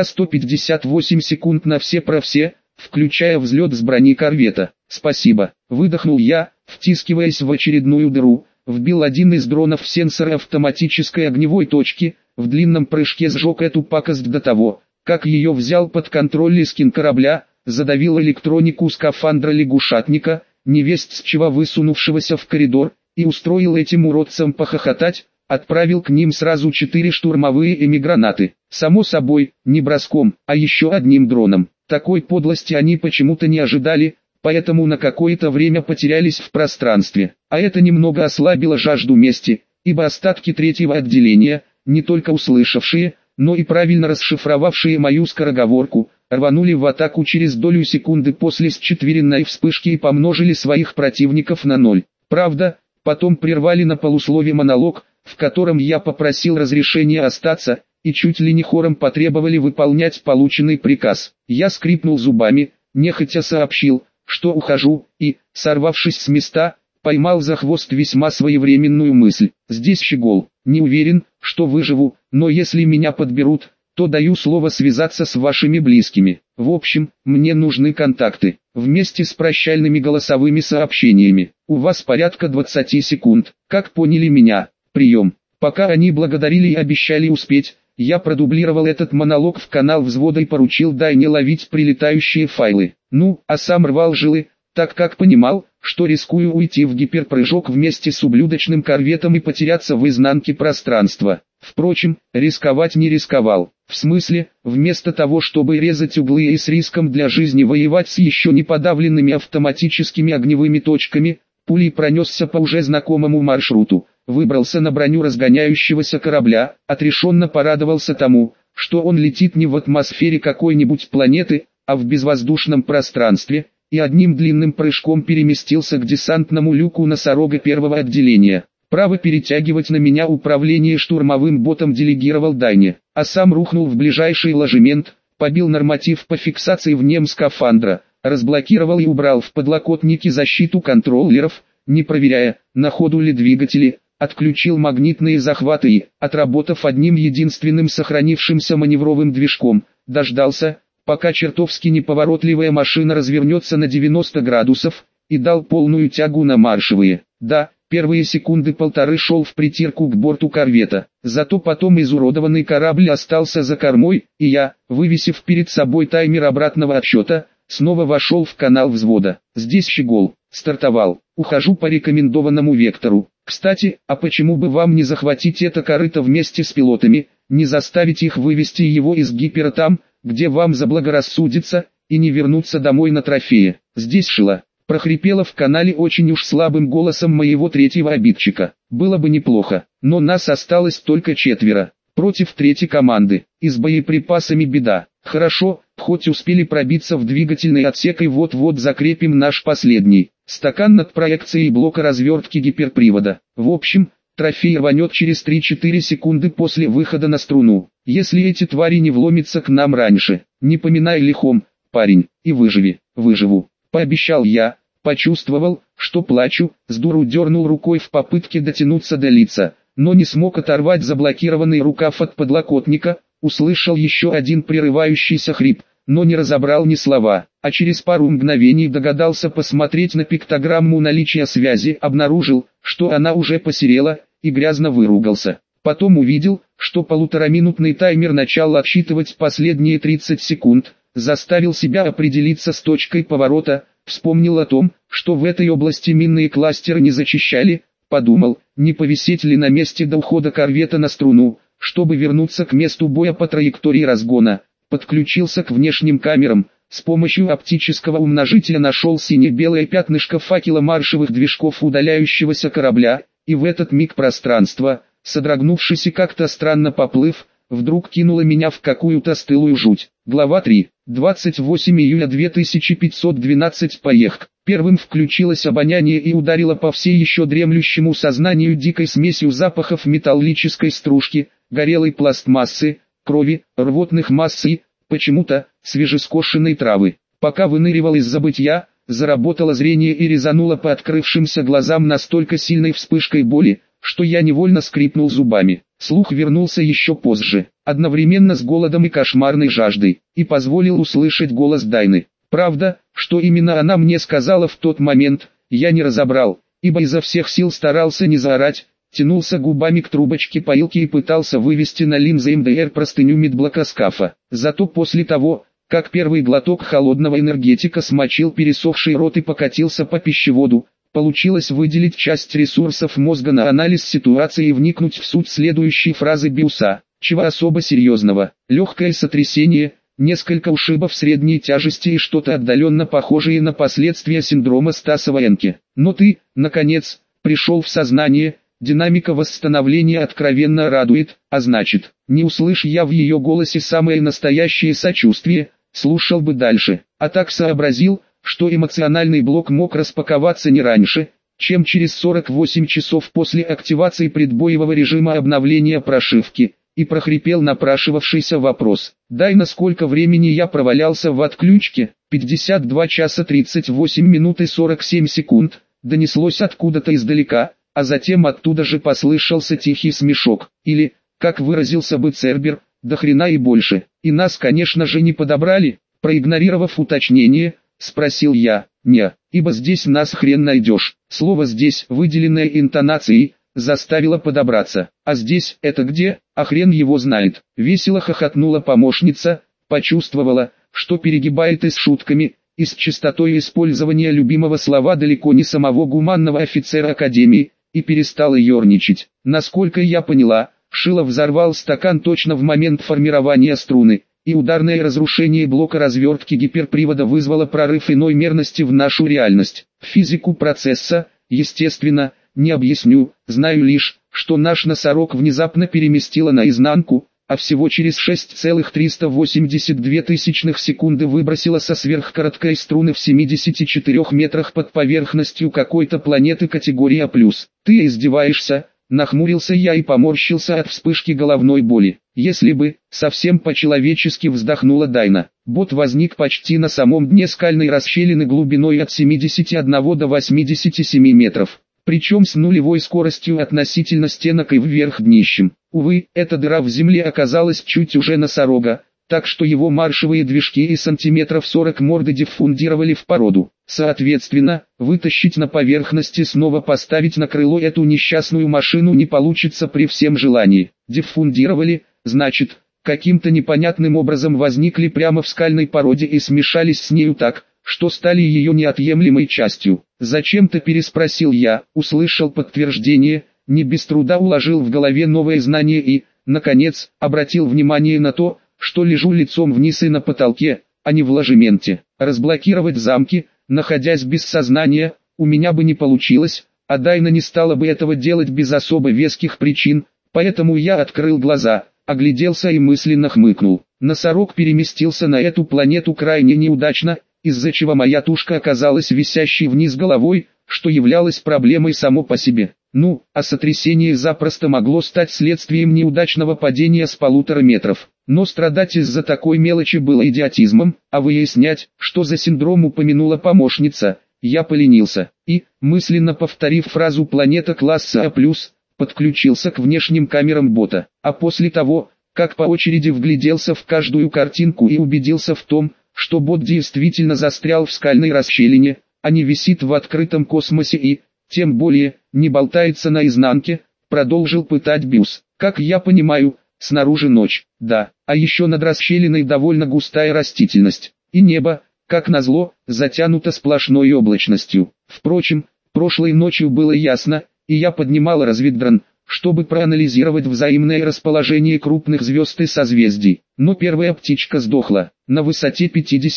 158 секунд на все про все, включая взлет с брони корвета. Спасибо. Выдохнул я, втискиваясь в очередную дыру. Вбил один из дронов в сенсоры автоматической огневой точки, в длинном прыжке сжег эту пакость до того, как ее взял под контроль Лискин корабля, задавил электронику скафандра лягушатника, невесть с чего высунувшегося в коридор, и устроил этим уродцам похохотать, отправил к ним сразу 4 штурмовые эмигранаты. Само собой, не броском, а еще одним дроном. Такой подлости они почему-то не ожидали, поэтому на какое-то время потерялись в пространстве. А это немного ослабило жажду мести, ибо остатки третьего отделения, не только услышавшие, но и правильно расшифровавшие мою скороговорку, рванули в атаку через долю секунды после счетверенной вспышки и помножили своих противников на 0. Правда, потом прервали на полуслове монолог, в котором я попросил разрешения остаться, и чуть ли не хором потребовали выполнять полученный приказ. Я скрипнул зубами, нехотя сообщил, что ухожу, и, сорвавшись с места, поймал за хвост весьма своевременную мысль. Здесь щегол, не уверен, что выживу, но если меня подберут, то даю слово связаться с вашими близкими. В общем, мне нужны контакты, вместе с прощальными голосовыми сообщениями. У вас порядка 20 секунд, как поняли меня. Прием. Пока они благодарили и обещали успеть, я продублировал этот монолог в канал взвода и поручил Дайне ловить прилетающие файлы. Ну, а сам рвал жилы, так как понимал, что рискую уйти в гиперпрыжок вместе с ублюдочным корветом и потеряться в изнанке пространства. Впрочем, рисковать не рисковал. В смысле, вместо того, чтобы резать углы и с риском для жизни воевать с еще не подавленными автоматическими огневыми точками, пулей пронесся по уже знакомому маршруту. Выбрался на броню разгоняющегося корабля, отрешенно порадовался тому, что он летит не в атмосфере какой-нибудь планеты, а в безвоздушном пространстве, и одним длинным прыжком переместился к десантному люку носорога первого отделения. Право перетягивать на меня управление штурмовым ботом делегировал Дайне, а сам рухнул в ближайший ложемент, побил норматив по фиксации вне скафандра, разблокировал и убрал в подлокотники защиту контроллеров, не проверяя, на ходу ли двигатели, отключил магнитные захваты и, отработав одним единственным сохранившимся маневровым движком, дождался, пока чертовски неповоротливая машина развернется на 90 градусов, и дал полную тягу на маршевые. Да, первые секунды полторы шел в притирку к борту корвета, зато потом изуродованный корабль остался за кормой, и я, вывесив перед собой таймер обратного отсчета, снова вошел в канал взвода. Здесь щегол, стартовал, ухожу по рекомендованному вектору. Кстати, а почему бы вам не захватить это корыто вместе с пилотами, не заставить их вывести его из гипера там, где вам заблагорассудится, и не вернуться домой на трофее. Здесь шило. Прохрипело в канале очень уж слабым голосом моего третьего обидчика. Было бы неплохо, но нас осталось только 4. Против третьей команды. И с боеприпасами беда. Хорошо, хоть успели пробиться в двигательный отсек и вот-вот закрепим наш последний стакан над проекцией блока развертки гиперпривода. В общем, трофей рванет через 3-4 секунды после выхода на струну. Если эти твари не вломятся к нам раньше, не поминай лихом, парень, и выживи. Выживу. Пообещал я, почувствовал, что плачу, сдуру дернул рукой в попытке дотянуться до лица, но не смог оторвать заблокированный рукав от подлокотника, услышал еще один прерывающийся хрип, но не разобрал ни слова, а через пару мгновений догадался посмотреть на пиктограмму наличия связи, обнаружил, что она уже посерела, и грязно выругался. Потом увидел, что полутораминутный таймер начал отсчитывать последние 30 секунд, заставил себя определиться с точкой поворота, вспомнил о том, что в этой области минные кластеры не зачищали, подумал, не повисеть ли на месте до ухода корвета на струну, чтобы вернуться к месту боя по траектории разгона, подключился к внешним камерам, с помощью оптического умножителя нашел сине-белое пятнышко факела маршевых движков удаляющегося корабля, и в этот миг пространство, содрогнувшись и как-то странно поплыв, вдруг кинуло меня в какую-то стылую жуть. Глава 3. 28 июля 2512. Поехк. Первым включилось обоняние и ударило по всей еще дремлющему сознанию дикой смесью запахов металлической стружки, горелой пластмассы, крови, рвотных масс и, почему-то, свежескошенной травы. Пока выныривал из забытья, заработало зрение и резануло по открывшимся глазам настолько сильной вспышкой боли, что я невольно скрипнул зубами. Слух вернулся еще позже, одновременно с голодом и кошмарной жаждой, и позволил услышать голос Дайны. Правда, что именно она мне сказала в тот момент, я не разобрал, ибо изо всех сил старался не заорать, тянулся губами к трубочке поилки и пытался вывести на линзы МДР простыню медблока скафа. Зато после того, как первый глоток холодного энергетика смочил пересохший рот и покатился по пищеводу. Получилось выделить часть ресурсов мозга на анализ ситуации и вникнуть в суть следующей фразы Биуса. Чего особо серьезного? Легкое сотрясение, несколько ушибов средней тяжести и что-то отдаленно похожее на последствия синдрома Стасова-Энке. Но ты, наконец, пришел в сознание. Динамика восстановления откровенно радует, а значит, не услышь я в ее голосе самое настоящее сочувствие, слушал бы дальше. А так сообразил, что эмоциональный блок мог распаковаться не раньше, чем через 48 часов после активации предбоевого режима обновления прошивки, и прохрипел напрашивавшийся вопрос. «Дай, на сколько времени я провалялся в отключке?» 52 часа 38 минут и 47 секунд, донеслось откуда-то издалека, а затем оттуда же послышался тихий смешок, или, как выразился бы Цербер, до хрена и больше. И нас, конечно же, не подобрали, проигнорировав уточнение, спросил я. Не, ибо здесь нас хрен найдешь. Слово «здесь», выделенное интонацией, заставило подобраться. А здесь, это где, а хрен его знает. Весело хохотнула помощница, почувствовала, что перегибает и с шутками, и с частотой использования любимого слова далеко не самого гуманного офицера Академии, и перестала ерничать. Насколько я поняла, Шилов взорвал стакан точно в момент формирования струны, и ударное разрушение блока развертки гиперпривода вызвало прорыв иной мерности в нашу реальность. Физику процесса, естественно, не объясню, знаю лишь, что наш носорог внезапно переместило наизнанку, а всего через 6,382 секунды выбросило со сверхкороткой струны в 74 метрах под поверхностью какой-то планеты категории А+. Ты издеваешься? Нахмурился я и поморщился от вспышки головной боли. Если бы, совсем по-человечески вздохнула Дайна. Бот возник почти на самом дне скальной расщелины глубиной от 71 до 87 метров. Причем с нулевой скоростью относительно стенок и вверх днищем. Увы, эта дыра в земле оказалась чуть уже носорога, так что его маршевые движки и сантиметров 40 морды диффундировали в породу. Соответственно, вытащить на поверхность и снова поставить на крыло эту несчастную машину не получится при всем желании. Диффундировали, значит, каким-то непонятным образом возникли прямо в скальной породе и смешались с нею так, что стали ее неотъемлемой частью. «Зачем-то переспросил я, услышал подтверждение, не без труда уложил в голове новое знание и, наконец, обратил внимание на то, что лежу лицом вниз и на потолке, а не в ложементе. Разблокировать замки, находясь без сознания, у меня бы не получилось, а Дайна не стала бы этого делать без особо веских причин, поэтому я открыл глаза, огляделся и мысленно хмыкнул. Носорог переместился на эту планету крайне неудачно, из-за чего моя тушка оказалась висящей вниз головой, что являлось проблемой само по себе. Ну, а сотрясение запросто могло стать следствием неудачного падения с 1,5 метров. Но страдать из-за такой мелочи было идиотизмом, а выяснять, что за синдром упомянула помощница, я поленился. И, мысленно повторив фразу «планета класса А+», подключился к внешним камерам бота. А после того, как по очереди вгляделся в каждую картинку и убедился в том, что бот действительно застрял в скальной расщелине, а не висит в открытом космосе и, тем более, не болтается на изнанке, продолжил пытать Биус. Как я понимаю, снаружи ночь, да, а еще над расщелиной довольно густая растительность, и небо, как назло, затянуто сплошной облачностью. Впрочем, прошлой ночью было ясно, и я поднимал разведдрон, чтобы проанализировать взаимное расположение крупных звезд и созвездий. Но первая птичка сдохла, на высоте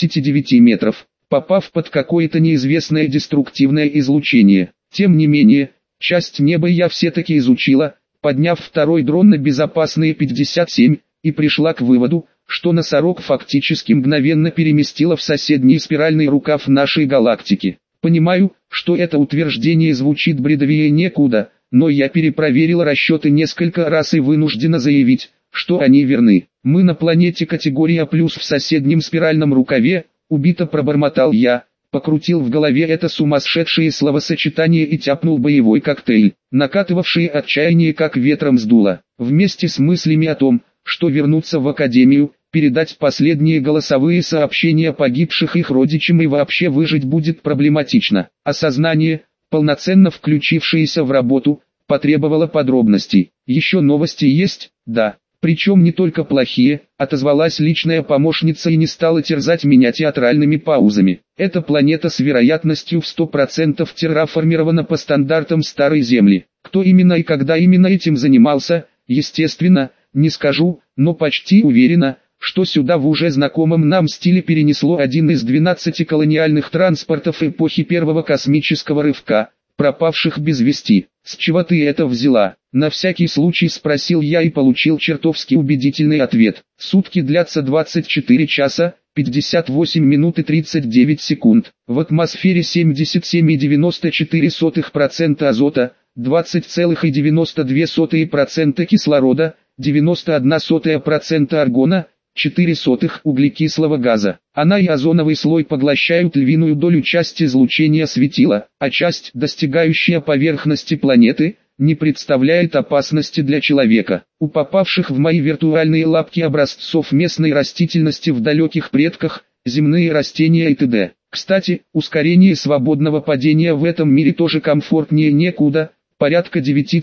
59 метров, попав под какое-то неизвестное деструктивное излучение. Тем не менее, часть неба я все-таки изучила, подняв второй дрон на безопасные 57, и пришла к выводу, что носорог фактически мгновенно переместила в соседний спиральный рукав нашей галактики. Понимаю, что это утверждение звучит бредовее некуда, но я перепроверил расчеты несколько раз и вынуждена заявить, что они верны. Мы на планете категории А+, в соседнем спиральном рукаве, убито пробормотал я, покрутил в голове это сумасшедшее словосочетание и тяпнул боевой коктейль, накатывавший отчаяние как ветром сдуло. Вместе с мыслями о том, что вернуться в Академию, передать последние голосовые сообщения погибших их родичам и вообще выжить будет проблематично. Осознание, полноценно включившееся в работу, потребовало подробностей. Еще новости есть? Да. Причем не только плохие, отозвалась личная помощница и не стала терзать меня театральными паузами. Эта планета с вероятностью в 100% терраформирована по стандартам Старой Земли. Кто именно и когда именно этим занимался, естественно, не скажу, но почти уверена, что сюда в уже знакомом нам стиле перенесло один из 12 колониальных транспортов эпохи первого космического рывка, пропавших без вести. «С чего ты это взяла?» — на всякий случай спросил я и получил чертовски убедительный ответ. Сутки длятся 24 часа, 58 минут и 39 секунд. В атмосфере 77,94% азота, 20,92% кислорода, 91% аргона, 0,04 углекислого газа. Она и озоновый слой поглощают львиную долю части излучения светила, а часть, достигающая поверхности планеты, не представляет опасности для человека. У попавших в мои виртуальные лапки образцов местной растительности в далеких предках, земные растения и т.д. Кстати, ускорение свободного падения в этом мире тоже комфортнее некуда, порядка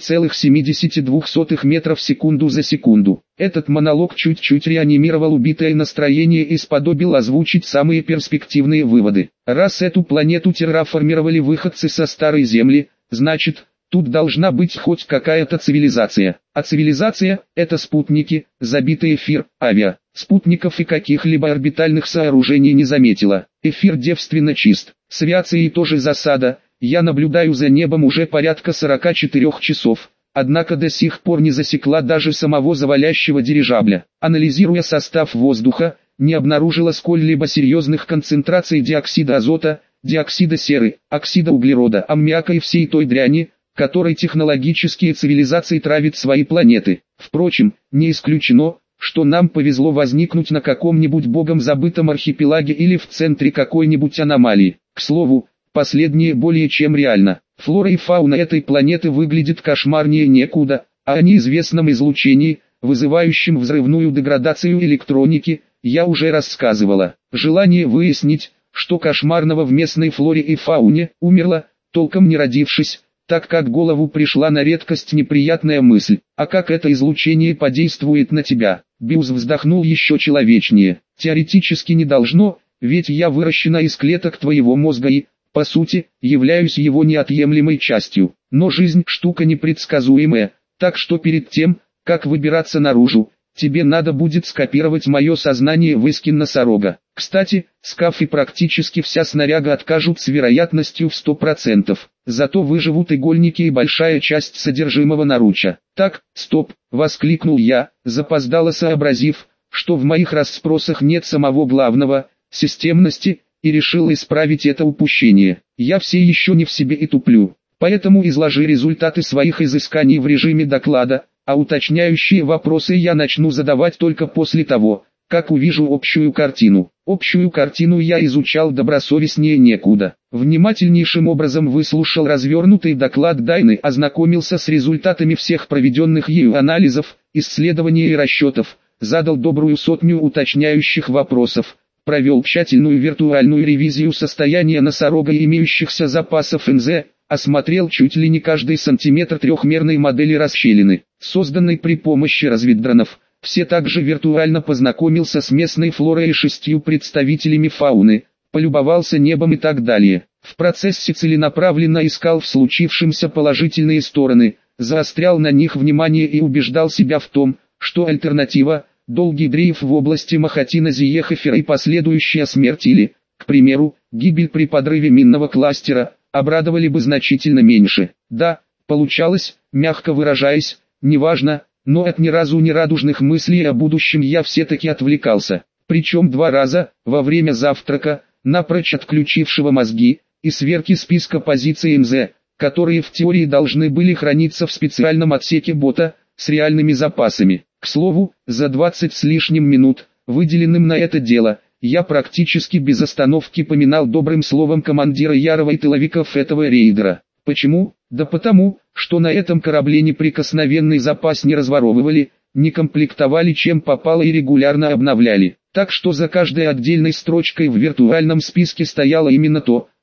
9,72 метров в секунду за секунду. Этот монолог чуть-чуть реанимировал убитое настроение и сподобил озвучить самые перспективные выводы. Раз эту планету терраформировали выходцы со Старой Земли, значит, тут должна быть хоть какая-то цивилизация. А цивилизация – это спутники, забитый эфир, авиа. Спутников и каких-либо орбитальных сооружений не заметила. Эфир девственно чист. С авиацией тоже засада. Я наблюдаю за небом уже порядка 44 часов, однако до сих пор не засекла даже самого завалящего дирижабля. Анализируя состав воздуха, не обнаружила сколь-либо серьезных концентраций диоксида азота, диоксида серы, оксида углерода, аммиака и всей той дряни, которой технологические цивилизации травят свои планеты. Впрочем, не исключено, что нам повезло возникнуть на каком-нибудь богом забытом архипелаге или в центре какой-нибудь аномалии. К слову, последнее более чем реально. Флора и фауна этой планеты выглядят кошмарнее некуда, а о неизвестном излучении, вызывающем взрывную деградацию электроники, я уже рассказывала. Желание выяснить, что кошмарного в местной флоре и фауне, умерло, толком не родившись, так как в голову пришла на редкость неприятная мысль. А как это излучение подействует на тебя? Бьюз вздохнул еще человечнее. Теоретически не должно, ведь я выращена из клеток твоего мозга и, по сути, являюсь его неотъемлемой частью. Но жизнь штука непредсказуемая, так что перед тем, как выбираться наружу, тебе надо будет скопировать мое сознание в искин носорога. Кстати, скаф и практически вся снаряга откажут с вероятностью в 100%. Зато выживут игольники и большая часть содержимого наруча. Так, стоп, воскликнул я, запоздало сообразив, что в моих расспросах нет самого главного, системности, и решил исправить это упущение. Я все еще не в себе и туплю, поэтому изложи результаты своих изысканий в режиме доклада, а уточняющие вопросы я начну задавать только после того, как увижу общую картину. Общую картину я изучал добросовестнее некуда. Внимательнейшим образом выслушал развернутый доклад Дайны, ознакомился с результатами всех проведенных ею анализов, исследований и расчетов, задал добрую сотню уточняющих вопросов, провел тщательную виртуальную ревизию состояния носорога и имеющихся запасов НЗ, осмотрел чуть ли не каждый сантиметр трехмерной модели расщелины, созданной при помощи разведдронов. Все также виртуально познакомился с местной флорой и 6 представителями фауны, полюбовался небом и так далее. В процессе целенаправленно искал в случившемся положительные стороны, заострял на них внимание и убеждал себя в том, что альтернатива – долгий дрейф в области Махатина-Зиехофера и последующая смерть или, к примеру, гибель при подрыве минного кластера, обрадовали бы значительно меньше. Да, получалось, мягко выражаясь, неважно, но от ни разу не радужных мыслей о будущем я все-таки отвлекался. Причем 2 раза, во время завтрака, напрочь отключившего мозги, и сверки списка позиций МЗ, которые в теории должны были храниться в специальном отсеке бота, с реальными запасами. К слову, за 20 с лишним минут, выделенным на это дело, я практически без остановки поминал добрым словом командира Ярова и тыловиков этого рейдера. Почему? Да потому, что на этом корабле неприкосновенный запас не разворовывали, не комплектовали чем попало и регулярно обновляли. Так что за каждой отдельной строчкой в виртуальном списке стояло именно то,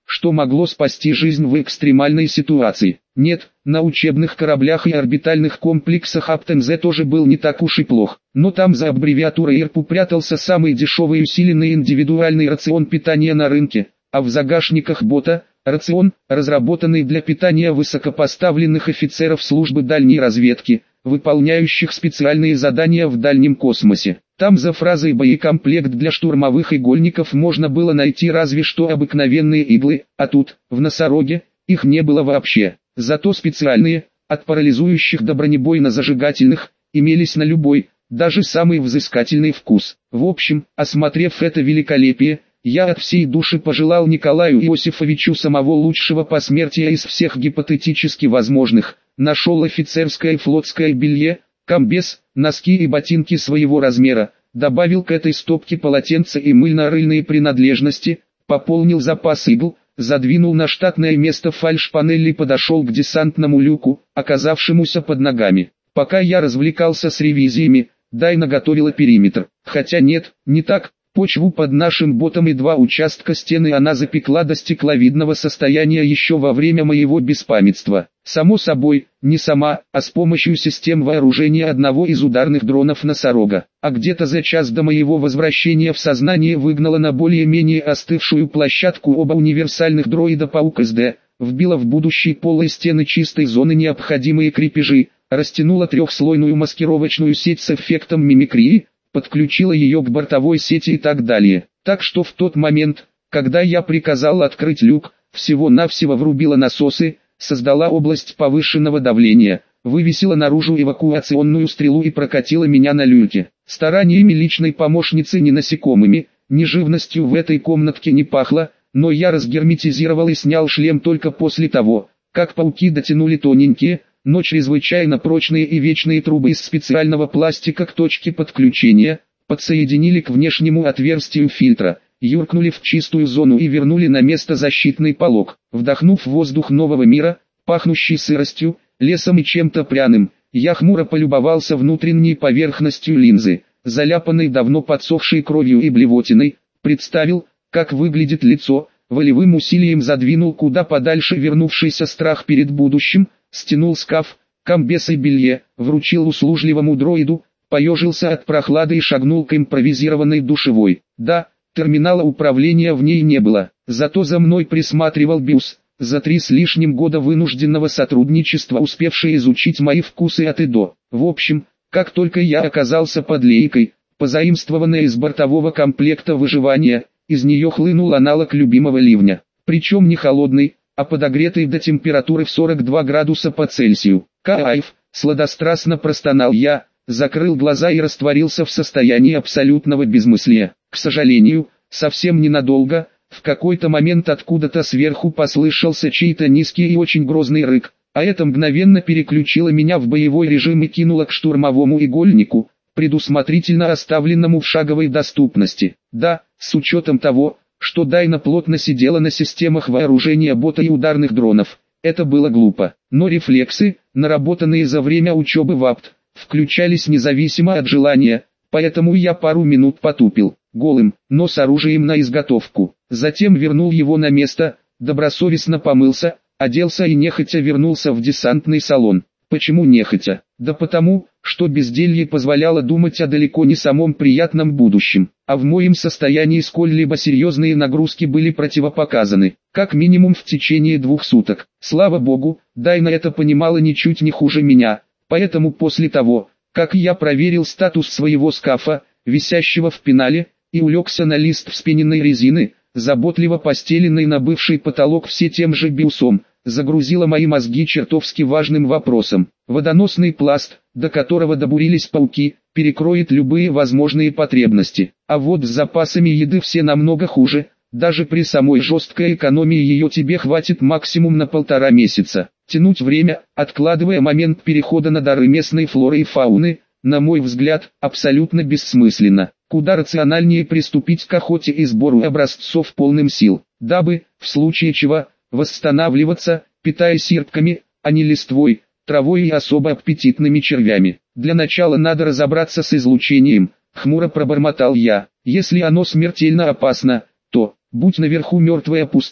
что могло спасти жизнь в экстремальной ситуации. Нет, на учебных кораблях и орбитальных комплексах Аптензе тоже был не так уж и плох, но там за аббревиатурой ИРПУ прятался самый дешевый усиленный индивидуальный рацион питания на рынке, а в загашниках бота – рацион, разработанный для питания высокопоставленных офицеров службы дальней разведки, выполняющих специальные задания в дальнем космосе. Там за фразой «боекомплект для штурмовых игольников» можно было найти разве что обыкновенные иглы, а тут, в носороге, их не было вообще. Зато специальные, от парализующих до бронебойно-зажигательных, имелись на любой, даже самый взыскательный вкус. В общем, осмотрев это великолепие, я от всей души пожелал Николаю Иосифовичу самого лучшего посмертия из всех гипотетически возможных, нашел офицерское и флотское белье, комбез, носки и ботинки своего размера, добавил к этой стопке полотенца и мыльно-рыльные принадлежности, пополнил запас игл, задвинул на штатное место фальшпанель и подошел к десантному люку, оказавшемуся под ногами. Пока я развлекался с ревизиями, Дайна готовила периметр. Хотя нет, не так. Почву под нашим ботом и 2 участка стены она запекла до стекловидного состояния еще во время моего беспамятства. Само собой, не сама, а с помощью систем вооружения одного из ударных дронов «Носорога». А где-то за час до моего возвращения в сознание выгнала на более-менее остывшую площадку оба универсальных дроида «Паук СД», вбила в будущие полые стены чистой зоны необходимые крепежи, растянула 3-слойную маскировочную сеть с эффектом мимикрии, подключила ее к бортовой сети и так далее. Так что в тот момент, когда я приказал открыть люк, всего-навсего врубила насосы, создала область повышенного давления, вывесила наружу эвакуационную стрелу и прокатила меня на люльке. Стараниями личной помощницы ни насекомыми, ни живностью в этой комнатке не пахло, но я разгерметизировал и снял шлем только после того, как пауки дотянули тоненькие, но чрезвычайно прочные и вечные трубы из специального пластика к точке подключения, подсоединили к внешнему отверстию фильтра, юркнули в чистую зону и вернули на место защитный полог. Вдохнув воздух нового мира, пахнущий сыростью, лесом и чем-то пряным, я хмуро полюбовался внутренней поверхностью линзы, заляпанной давно подсохшей кровью и блевотиной, представил, как выглядит лицо, волевым усилием задвинул куда подальше вернувшийся страх перед будущим, стянул скаф, комбез и белье, вручил услужливому дроиду, поежился от прохлады и шагнул к импровизированной душевой. Да, терминала управления в ней не было, зато за мной присматривал Бюс, за 3 с лишним года вынужденного сотрудничества успевший изучить мои вкусы от и до. В общем, как только я оказался под лейкой, позаимствованная из бортового комплекта выживания, из нее хлынул аналог любимого ливня, причем не холодный, а подогретый до температуры в 42 градуса по Цельсию. Кайф, сладострастно простонал я, закрыл глаза и растворился в состоянии абсолютного безмыслия. К сожалению, совсем ненадолго, в какой-то момент откуда-то сверху послышался чей-то низкий и очень грозный рык, а это мгновенно переключило меня в боевой режим и кинуло к штурмовому игольнику, предусмотрительно оставленному в шаговой доступности. Да, с учетом того, что Дайна плотно сидела на системах вооружения бота и ударных дронов. Это было глупо, но рефлексы, наработанные за время учебы в АПТ, включались независимо от желания, поэтому я пару минут потупил, голым, но с оружием на изготовку. Затем вернул его на место, добросовестно помылся, оделся и нехотя вернулся в десантный салон. Почему нехотя? Да потому, что безделье позволяло думать о далеко не самом приятном будущем, а в моем состоянии сколь-либо серьезные нагрузки были противопоказаны, как минимум в течение 2 суток. Слава богу, Дайна это понимала ничуть не хуже меня, поэтому после того, как я проверил статус своего скафа, висящего в пенале, и улегся на лист вспененной резины, заботливо постеленный на бывший потолок все тем же Бюсом, загрузила мои мозги чертовски важным вопросом. Водоносный пласт, до которого добурились пауки, перекроет любые возможные потребности. А вот с запасами еды все намного хуже, даже при самой жесткой экономии ее тебе хватит максимум на 1,5 месяца. Тянуть время, откладывая момент перехода на дары местной флоры и фауны, на мой взгляд, абсолютно бессмысленно. Куда рациональнее приступить к охоте и сбору образцов полным сил, дабы, в случае чего, восстанавливаться, питаясь сирками, а не листвой, травой и особо аппетитными червями. Для начала надо разобраться с излучением, хмуро пробормотал я. Если оно смертельно опасно, то, будь наверху мертвая пустыня,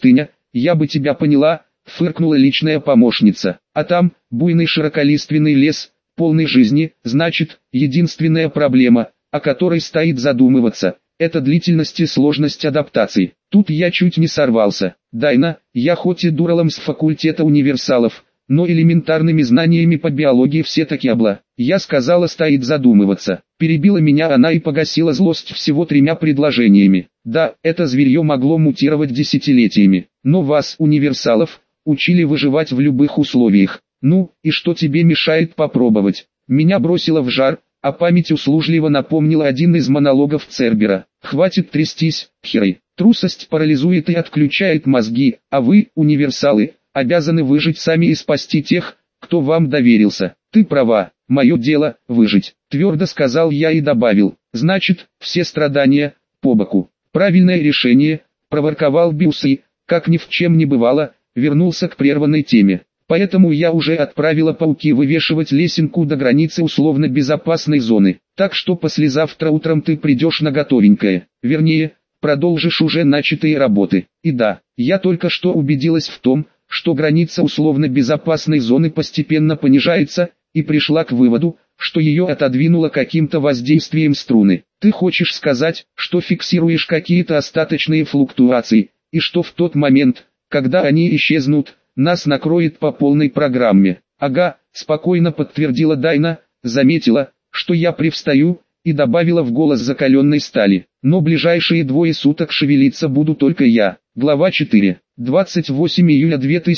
я бы тебя поняла, фыркнула личная помощница. А там, буйный широколиственный лес, полный жизни, значит, единственная проблема, о которой стоит задумываться, это длительность и сложность адаптации. Тут я чуть не сорвался. Дайна, я хоть и дуралом с факультета универсалов, но элементарными знаниями по биологии все-таки обла. Я сказала, стоит задумываться. Перебила меня она и погасила злость всего 3 предложениями. Да, это зверье могло мутировать десятилетиями, но вас, универсалов, учили выживать в любых условиях. Ну, и что тебе мешает попробовать? Меня бросило в жар, а память услужливо напомнила один из монологов Цербера. Хватит трястись, Херой. Трусость парализует и отключает мозги, а вы, универсалы, обязаны выжить сами и спасти тех, кто вам доверился. Ты права, мое дело – выжить, твердо сказал я и добавил. Значит, все страдания – по боку. Правильное решение, проворковал Бьюс и, как ни в чем не бывало, вернулся к прерванной теме. Поэтому я уже отправила пауки вывешивать лесенку до границы условно-безопасной зоны. Так что послезавтра утром ты придешь на готовенькое. Вернее, продолжишь уже начатые работы. И да, я только что убедилась в том, что граница условно-безопасной зоны постепенно понижается, и пришла к выводу, что ее отодвинуло каким-то воздействием струны. Ты хочешь сказать, что фиксируешь какие-то остаточные флуктуации, и что в тот момент, когда они исчезнут, нас накроет по полной программе. Ага, спокойно подтвердила Дайна, заметила, что я привстаю, и добавила в голос закаленной стали. Но ближайшие 2 суток шевелиться буду только я. Глава 4. 28 июля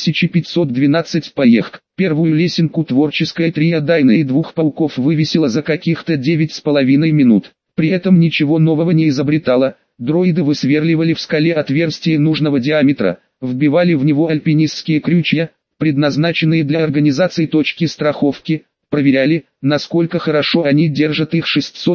2512 поехк. Первую лесенку творческая трио Дайна и 2 пауков вывесила за каких-то 9,5 минут. При этом ничего нового не изобретала. Дроиды высверливали в скале отверстие нужного диаметра, вбивали в него альпинистские крючья, предназначенные для организации точки страховки, проверяли, насколько хорошо они держат их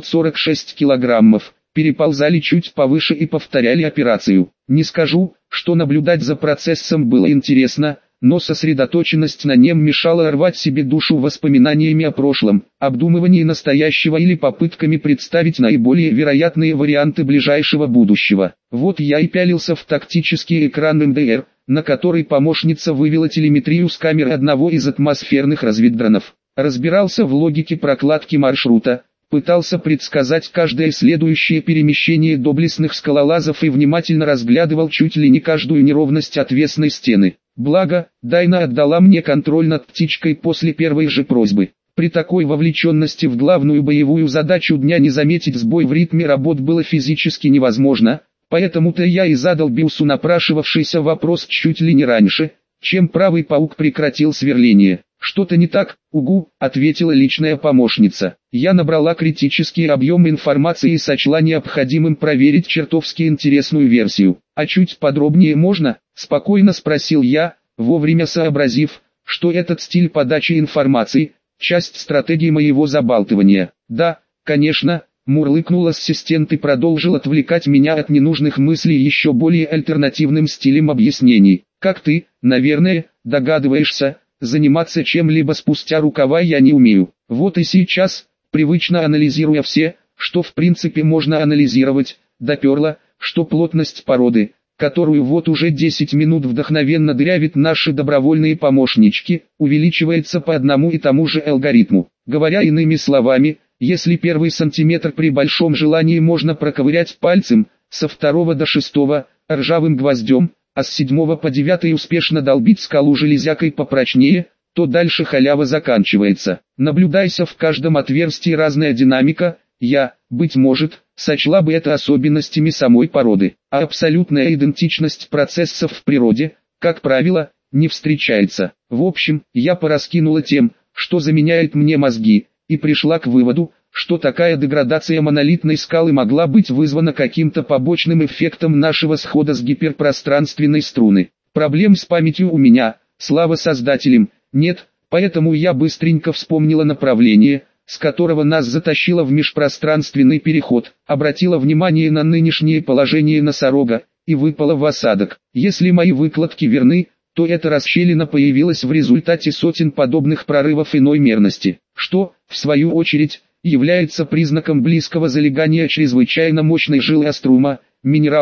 646 килограммов, переползали чуть повыше и повторяли операцию. Не скажу, что наблюдать за процессом было интересно, но сосредоточенность на нем мешала рвать себе душу воспоминаниями о прошлом, обдумывании настоящего или попытками представить наиболее вероятные варианты ближайшего будущего. Вот я и пялился в тактический экран МДР, на который помощница вывела телеметрию с камер одного из атмосферных разведдронов. Разбирался в логике прокладки маршрута, пытался предсказать каждое следующее перемещение доблестных скалолазов и внимательно разглядывал чуть ли не каждую неровность отвесной стены. Благо, Дайна отдала мне контроль над птичкой после первой же просьбы. При такой вовлеченности в главную боевую задачу дня не заметить сбой в ритме работ было физически невозможно, поэтому-то я и задал Бьюсу напрашивавшийся вопрос чуть ли не раньше, чем правый паук прекратил сверление. «Что-то не так, угу», — ответила личная помощница. Я набрала критический объем информации и сочла необходимым проверить чертовски интересную версию. «А чуть подробнее можно?» — спокойно спросил я, вовремя сообразив, что этот стиль подачи информации — часть стратегии моего забалтывания. «Да, конечно», — мурлыкнул ассистент и продолжил отвлекать меня от ненужных мыслей еще более альтернативным стилем объяснений. «Как ты, наверное, догадываешься, заниматься чем-либо спустя рукава я не умею. Вот и сейчас, привычно анализируя все, что в принципе можно анализировать, доперло, что плотность породы, которую вот уже 10 минут вдохновенно дырявят наши добровольные помощнички, увеличивается по одному и тому же алгоритму. Говоря иными словами, если первый сантиметр при большом желании можно проковырять пальцем, со 2 до 6 ржавым гвоздем, а с 7 по 9 успешно долбить скалу железякой попрочнее, то дальше халява заканчивается. Наблюдайся в каждом отверстии разная динамика, я, быть может, сочла бы это особенностями самой породы, а абсолютная идентичность процессов в природе, как правило, не встречается. В общем, я пораскинула тем, что заменяет мне мозги, и пришла к выводу, что такая деградация монолитной скалы могла быть вызвана каким-то побочным эффектом нашего схода с гиперпространственной струны. Проблем с памятью у меня, слава создателям, нет, поэтому я быстренько вспомнила направление, с которого нас затащило в межпространственный переход, обратила внимание на нынешнее положение носорога, и выпала в осадок. Если мои выкладки верны, то эта расщелина появилась в результате сотен подобных прорывов иной мерности, что, в свою очередь, является признаком близкого залегания чрезвычайно мощной жилы аструма, минерала,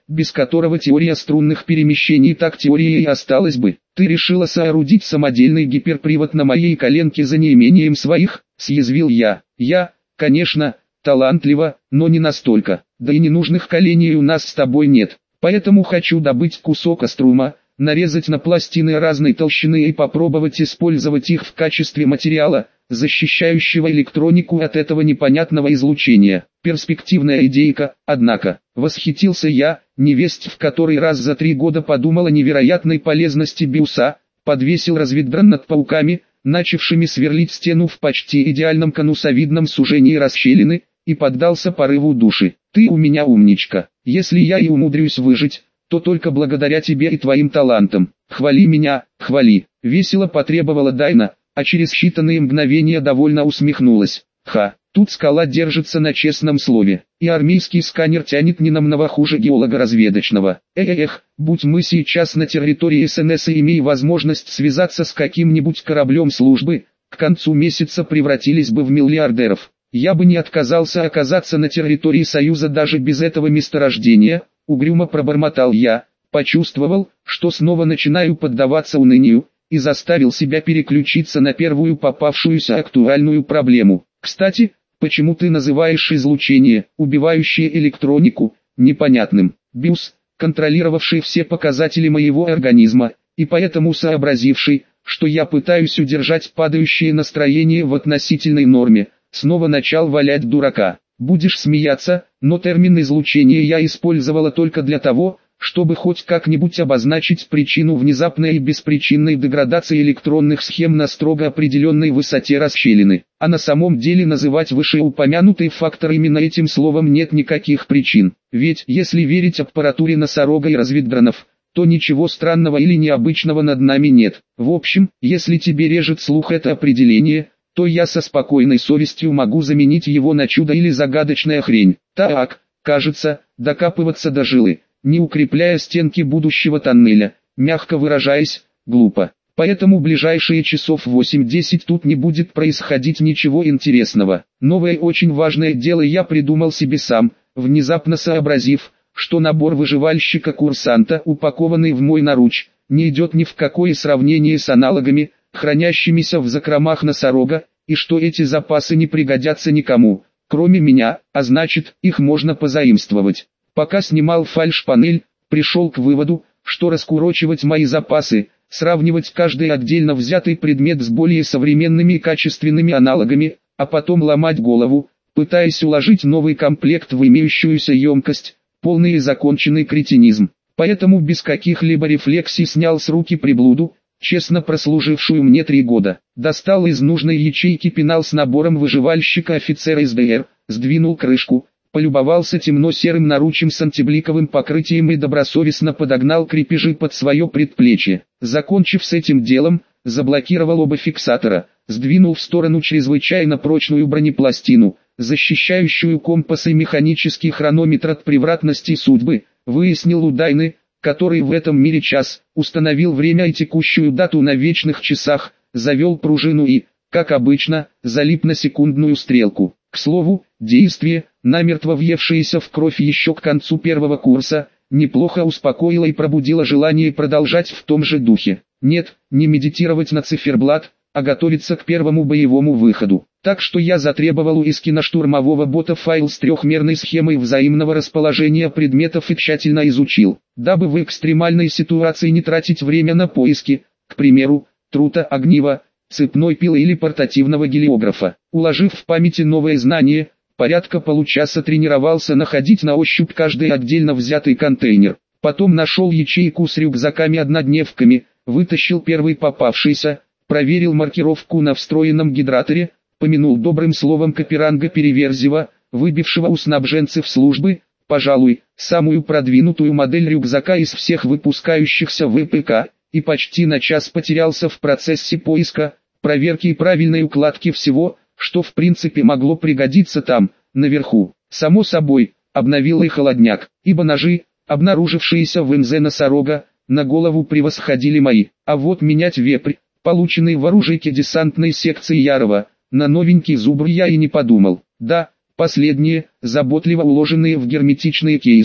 без которого теория струнных перемещений так теорией и осталась бы. Ты решила соорудить самодельный гиперпривод на моей коленке за неимением своих, съязвил я. Я, конечно, талантлива, но не настолько. Да и ненужных коленей у нас с тобой нет. Поэтому хочу добыть кусок острума, нарезать на пластины разной толщины и попробовать использовать их в качестве материала, защищающего электронику от этого непонятного излучения. Перспективная идейка, однако. Восхитился я, невесть в который раз за 3 года подумал о невероятной полезности биуса, подвесил разведдрон над пауками, начавшими сверлить стену в почти идеальном конусовидном сужении расщелины, и поддался порыву души. Ты у меня умничка. Если я и умудрюсь выжить, то только благодаря тебе и твоим талантам. Хвали меня, хвали. Весело потребовала Дайна, а через считанные мгновения довольно усмехнулась. Ха, тут скала держится на честном слове, и армейский сканер тянет не намного хуже геолого-разведочного. Будь мы сейчас на территории СНС и имея возможность связаться с каким-нибудь кораблем службы, к концу месяца превратились бы в миллиардеров. Я бы не отказался оказаться на территории Союза даже без этого месторождения, угрюмо пробормотал я, почувствовал, что снова начинаю поддаваться унынию, и заставил себя переключиться на первую попавшуюся актуальную проблему. Кстати, почему ты называешь излучение, убивающее электронику, непонятным? Биус, контролировавший все показатели моего организма, и поэтому сообразивший, что я пытаюсь удержать падающее настроение в относительной норме, снова начал валять дурака. Будешь смеяться, но термин излучение я использовала только для того, чтобы хоть как-нибудь обозначить причину внезапной и беспричинной деградации электронных схем на строго определенной высоте расщелины. А на самом деле называть вышеупомянутый фактор именно этим словом нет никаких причин. Ведь, если верить аппаратуре носорога и разведдронов, то ничего странного или необычного над нами нет. В общем, если тебе режет слух это определение, то я со спокойной совестью могу заменить его на чудо или загадочная хрень. Так, кажется, докапываться до жилы, не укрепляя стенки будущего тоннеля, мягко выражаясь, глупо. Поэтому ближайшие часов 8-10 тут не будет происходить ничего интересного. Новое очень важное дело я придумал себе сам, внезапно сообразив, что набор выживальщика-курсанта, упакованный в мой наруч, не идет ни в какое сравнение с аналогами, хранящимися в закромах носорога, и что эти запасы не пригодятся никому, кроме меня, а значит, их можно позаимствовать. Пока снимал фальш-панель, пришел к выводу, что раскурочивать мои запасы, сравнивать каждый отдельно взятый предмет с более современными и качественными аналогами, а потом ломать голову, пытаясь уложить новый комплект в имеющуюся емкость, полный и законченный кретинизм. Поэтому без каких-либо рефлексий снял с руки приблуду, честно прослужившую мне 3 года. Достал из нужной ячейки пенал с набором выживальщика офицера СДР, сдвинул крышку, полюбовался темно-серым наручем с антибликовым покрытием и добросовестно подогнал крепежи под свое предплечье. Закончив с этим делом, заблокировал оба фиксатора, сдвинул в сторону чрезвычайно прочную бронепластину, защищающую компас и механический хронометр от превратности судьбы, выяснил у Дайны, который в этом мире час, установил время и текущую дату на вечных часах, завел пружину и, как обычно, залип на секундную стрелку. К слову, действие, намертво въевшееся в кровь еще к концу первого курса, неплохо успокоило и пробудило желание продолжать в том же духе. Нет, не медитировать на циферблат, а готовиться к первому боевому выходу. Так что я затребовал у киноштурмового бота файл с трехмерной схемой взаимного расположения предметов и тщательно изучил, дабы в экстремальной ситуации не тратить время на поиски, к примеру, трута огнива, цепной пилы или портативного гелиографа. Уложив в памяти новое знание, порядка получаса тренировался находить на ощупь каждый отдельно взятый контейнер. Потом нашел ячейку с рюкзаками-однодневками, вытащил первый попавшийся, проверил маркировку на встроенном гидраторе, помянул добрым словом Каперанга Переверзева, выбившего у снабженцев службы, пожалуй, самую продвинутую модель рюкзака из всех выпускающихся в ВПК, и почти на час потерялся в процессе поиска, проверки и правильной укладки всего, что в принципе могло пригодиться там, наверху. Само собой, обновил и холодняк, ибо ножи, обнаружившиеся в МЗ носорога, на голову превосходили мои. А вот менять вепрь, полученный в оружейке десантной секции Ярова, на новенький зубр я и не подумал. Да, последние, заботливо уложенные в герметичные кейсы,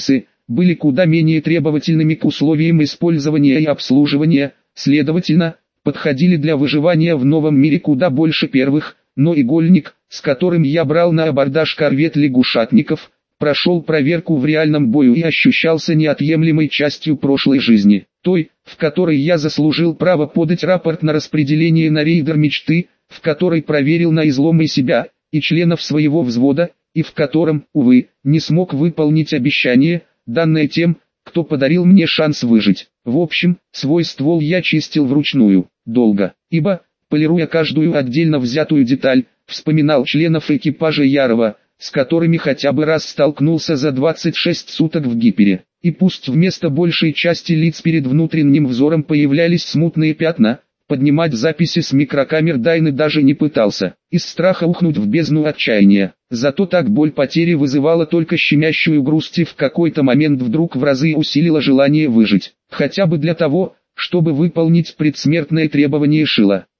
были куда менее требовательными к условиям использования и обслуживания, следовательно, подходили для выживания в новом мире куда больше первых, но игольник, с которым я брал на абордаж корвет лягушатников, прошел проверку в реальном бою и ощущался неотъемлемой частью прошлой жизни, той, в которой я заслужил право подать рапорт на распределение на рейдер мечты, в которой проверил на изломы себя и членов своего взвода, и в котором, увы, не смог выполнить обещание, данное тем, кто подарил мне шанс выжить. В общем, свой ствол я чистил вручную, долго, ибо, полируя каждую отдельно взятую деталь, вспоминал членов экипажа Ярова, с которыми хотя бы раз столкнулся за 26 суток в Гипере. И пусть вместо большей части лиц перед внутренним взором появлялись смутные пятна, поднимать записи с микрокамер Дайны даже не пытался, из страха ухнуть в бездну отчаяния. Зато так боль потери вызывала только щемящую грусть и в какой-то момент вдруг в разы усилила желание выжить, хотя бы для того, чтобы выполнить предсмертное требование Шила.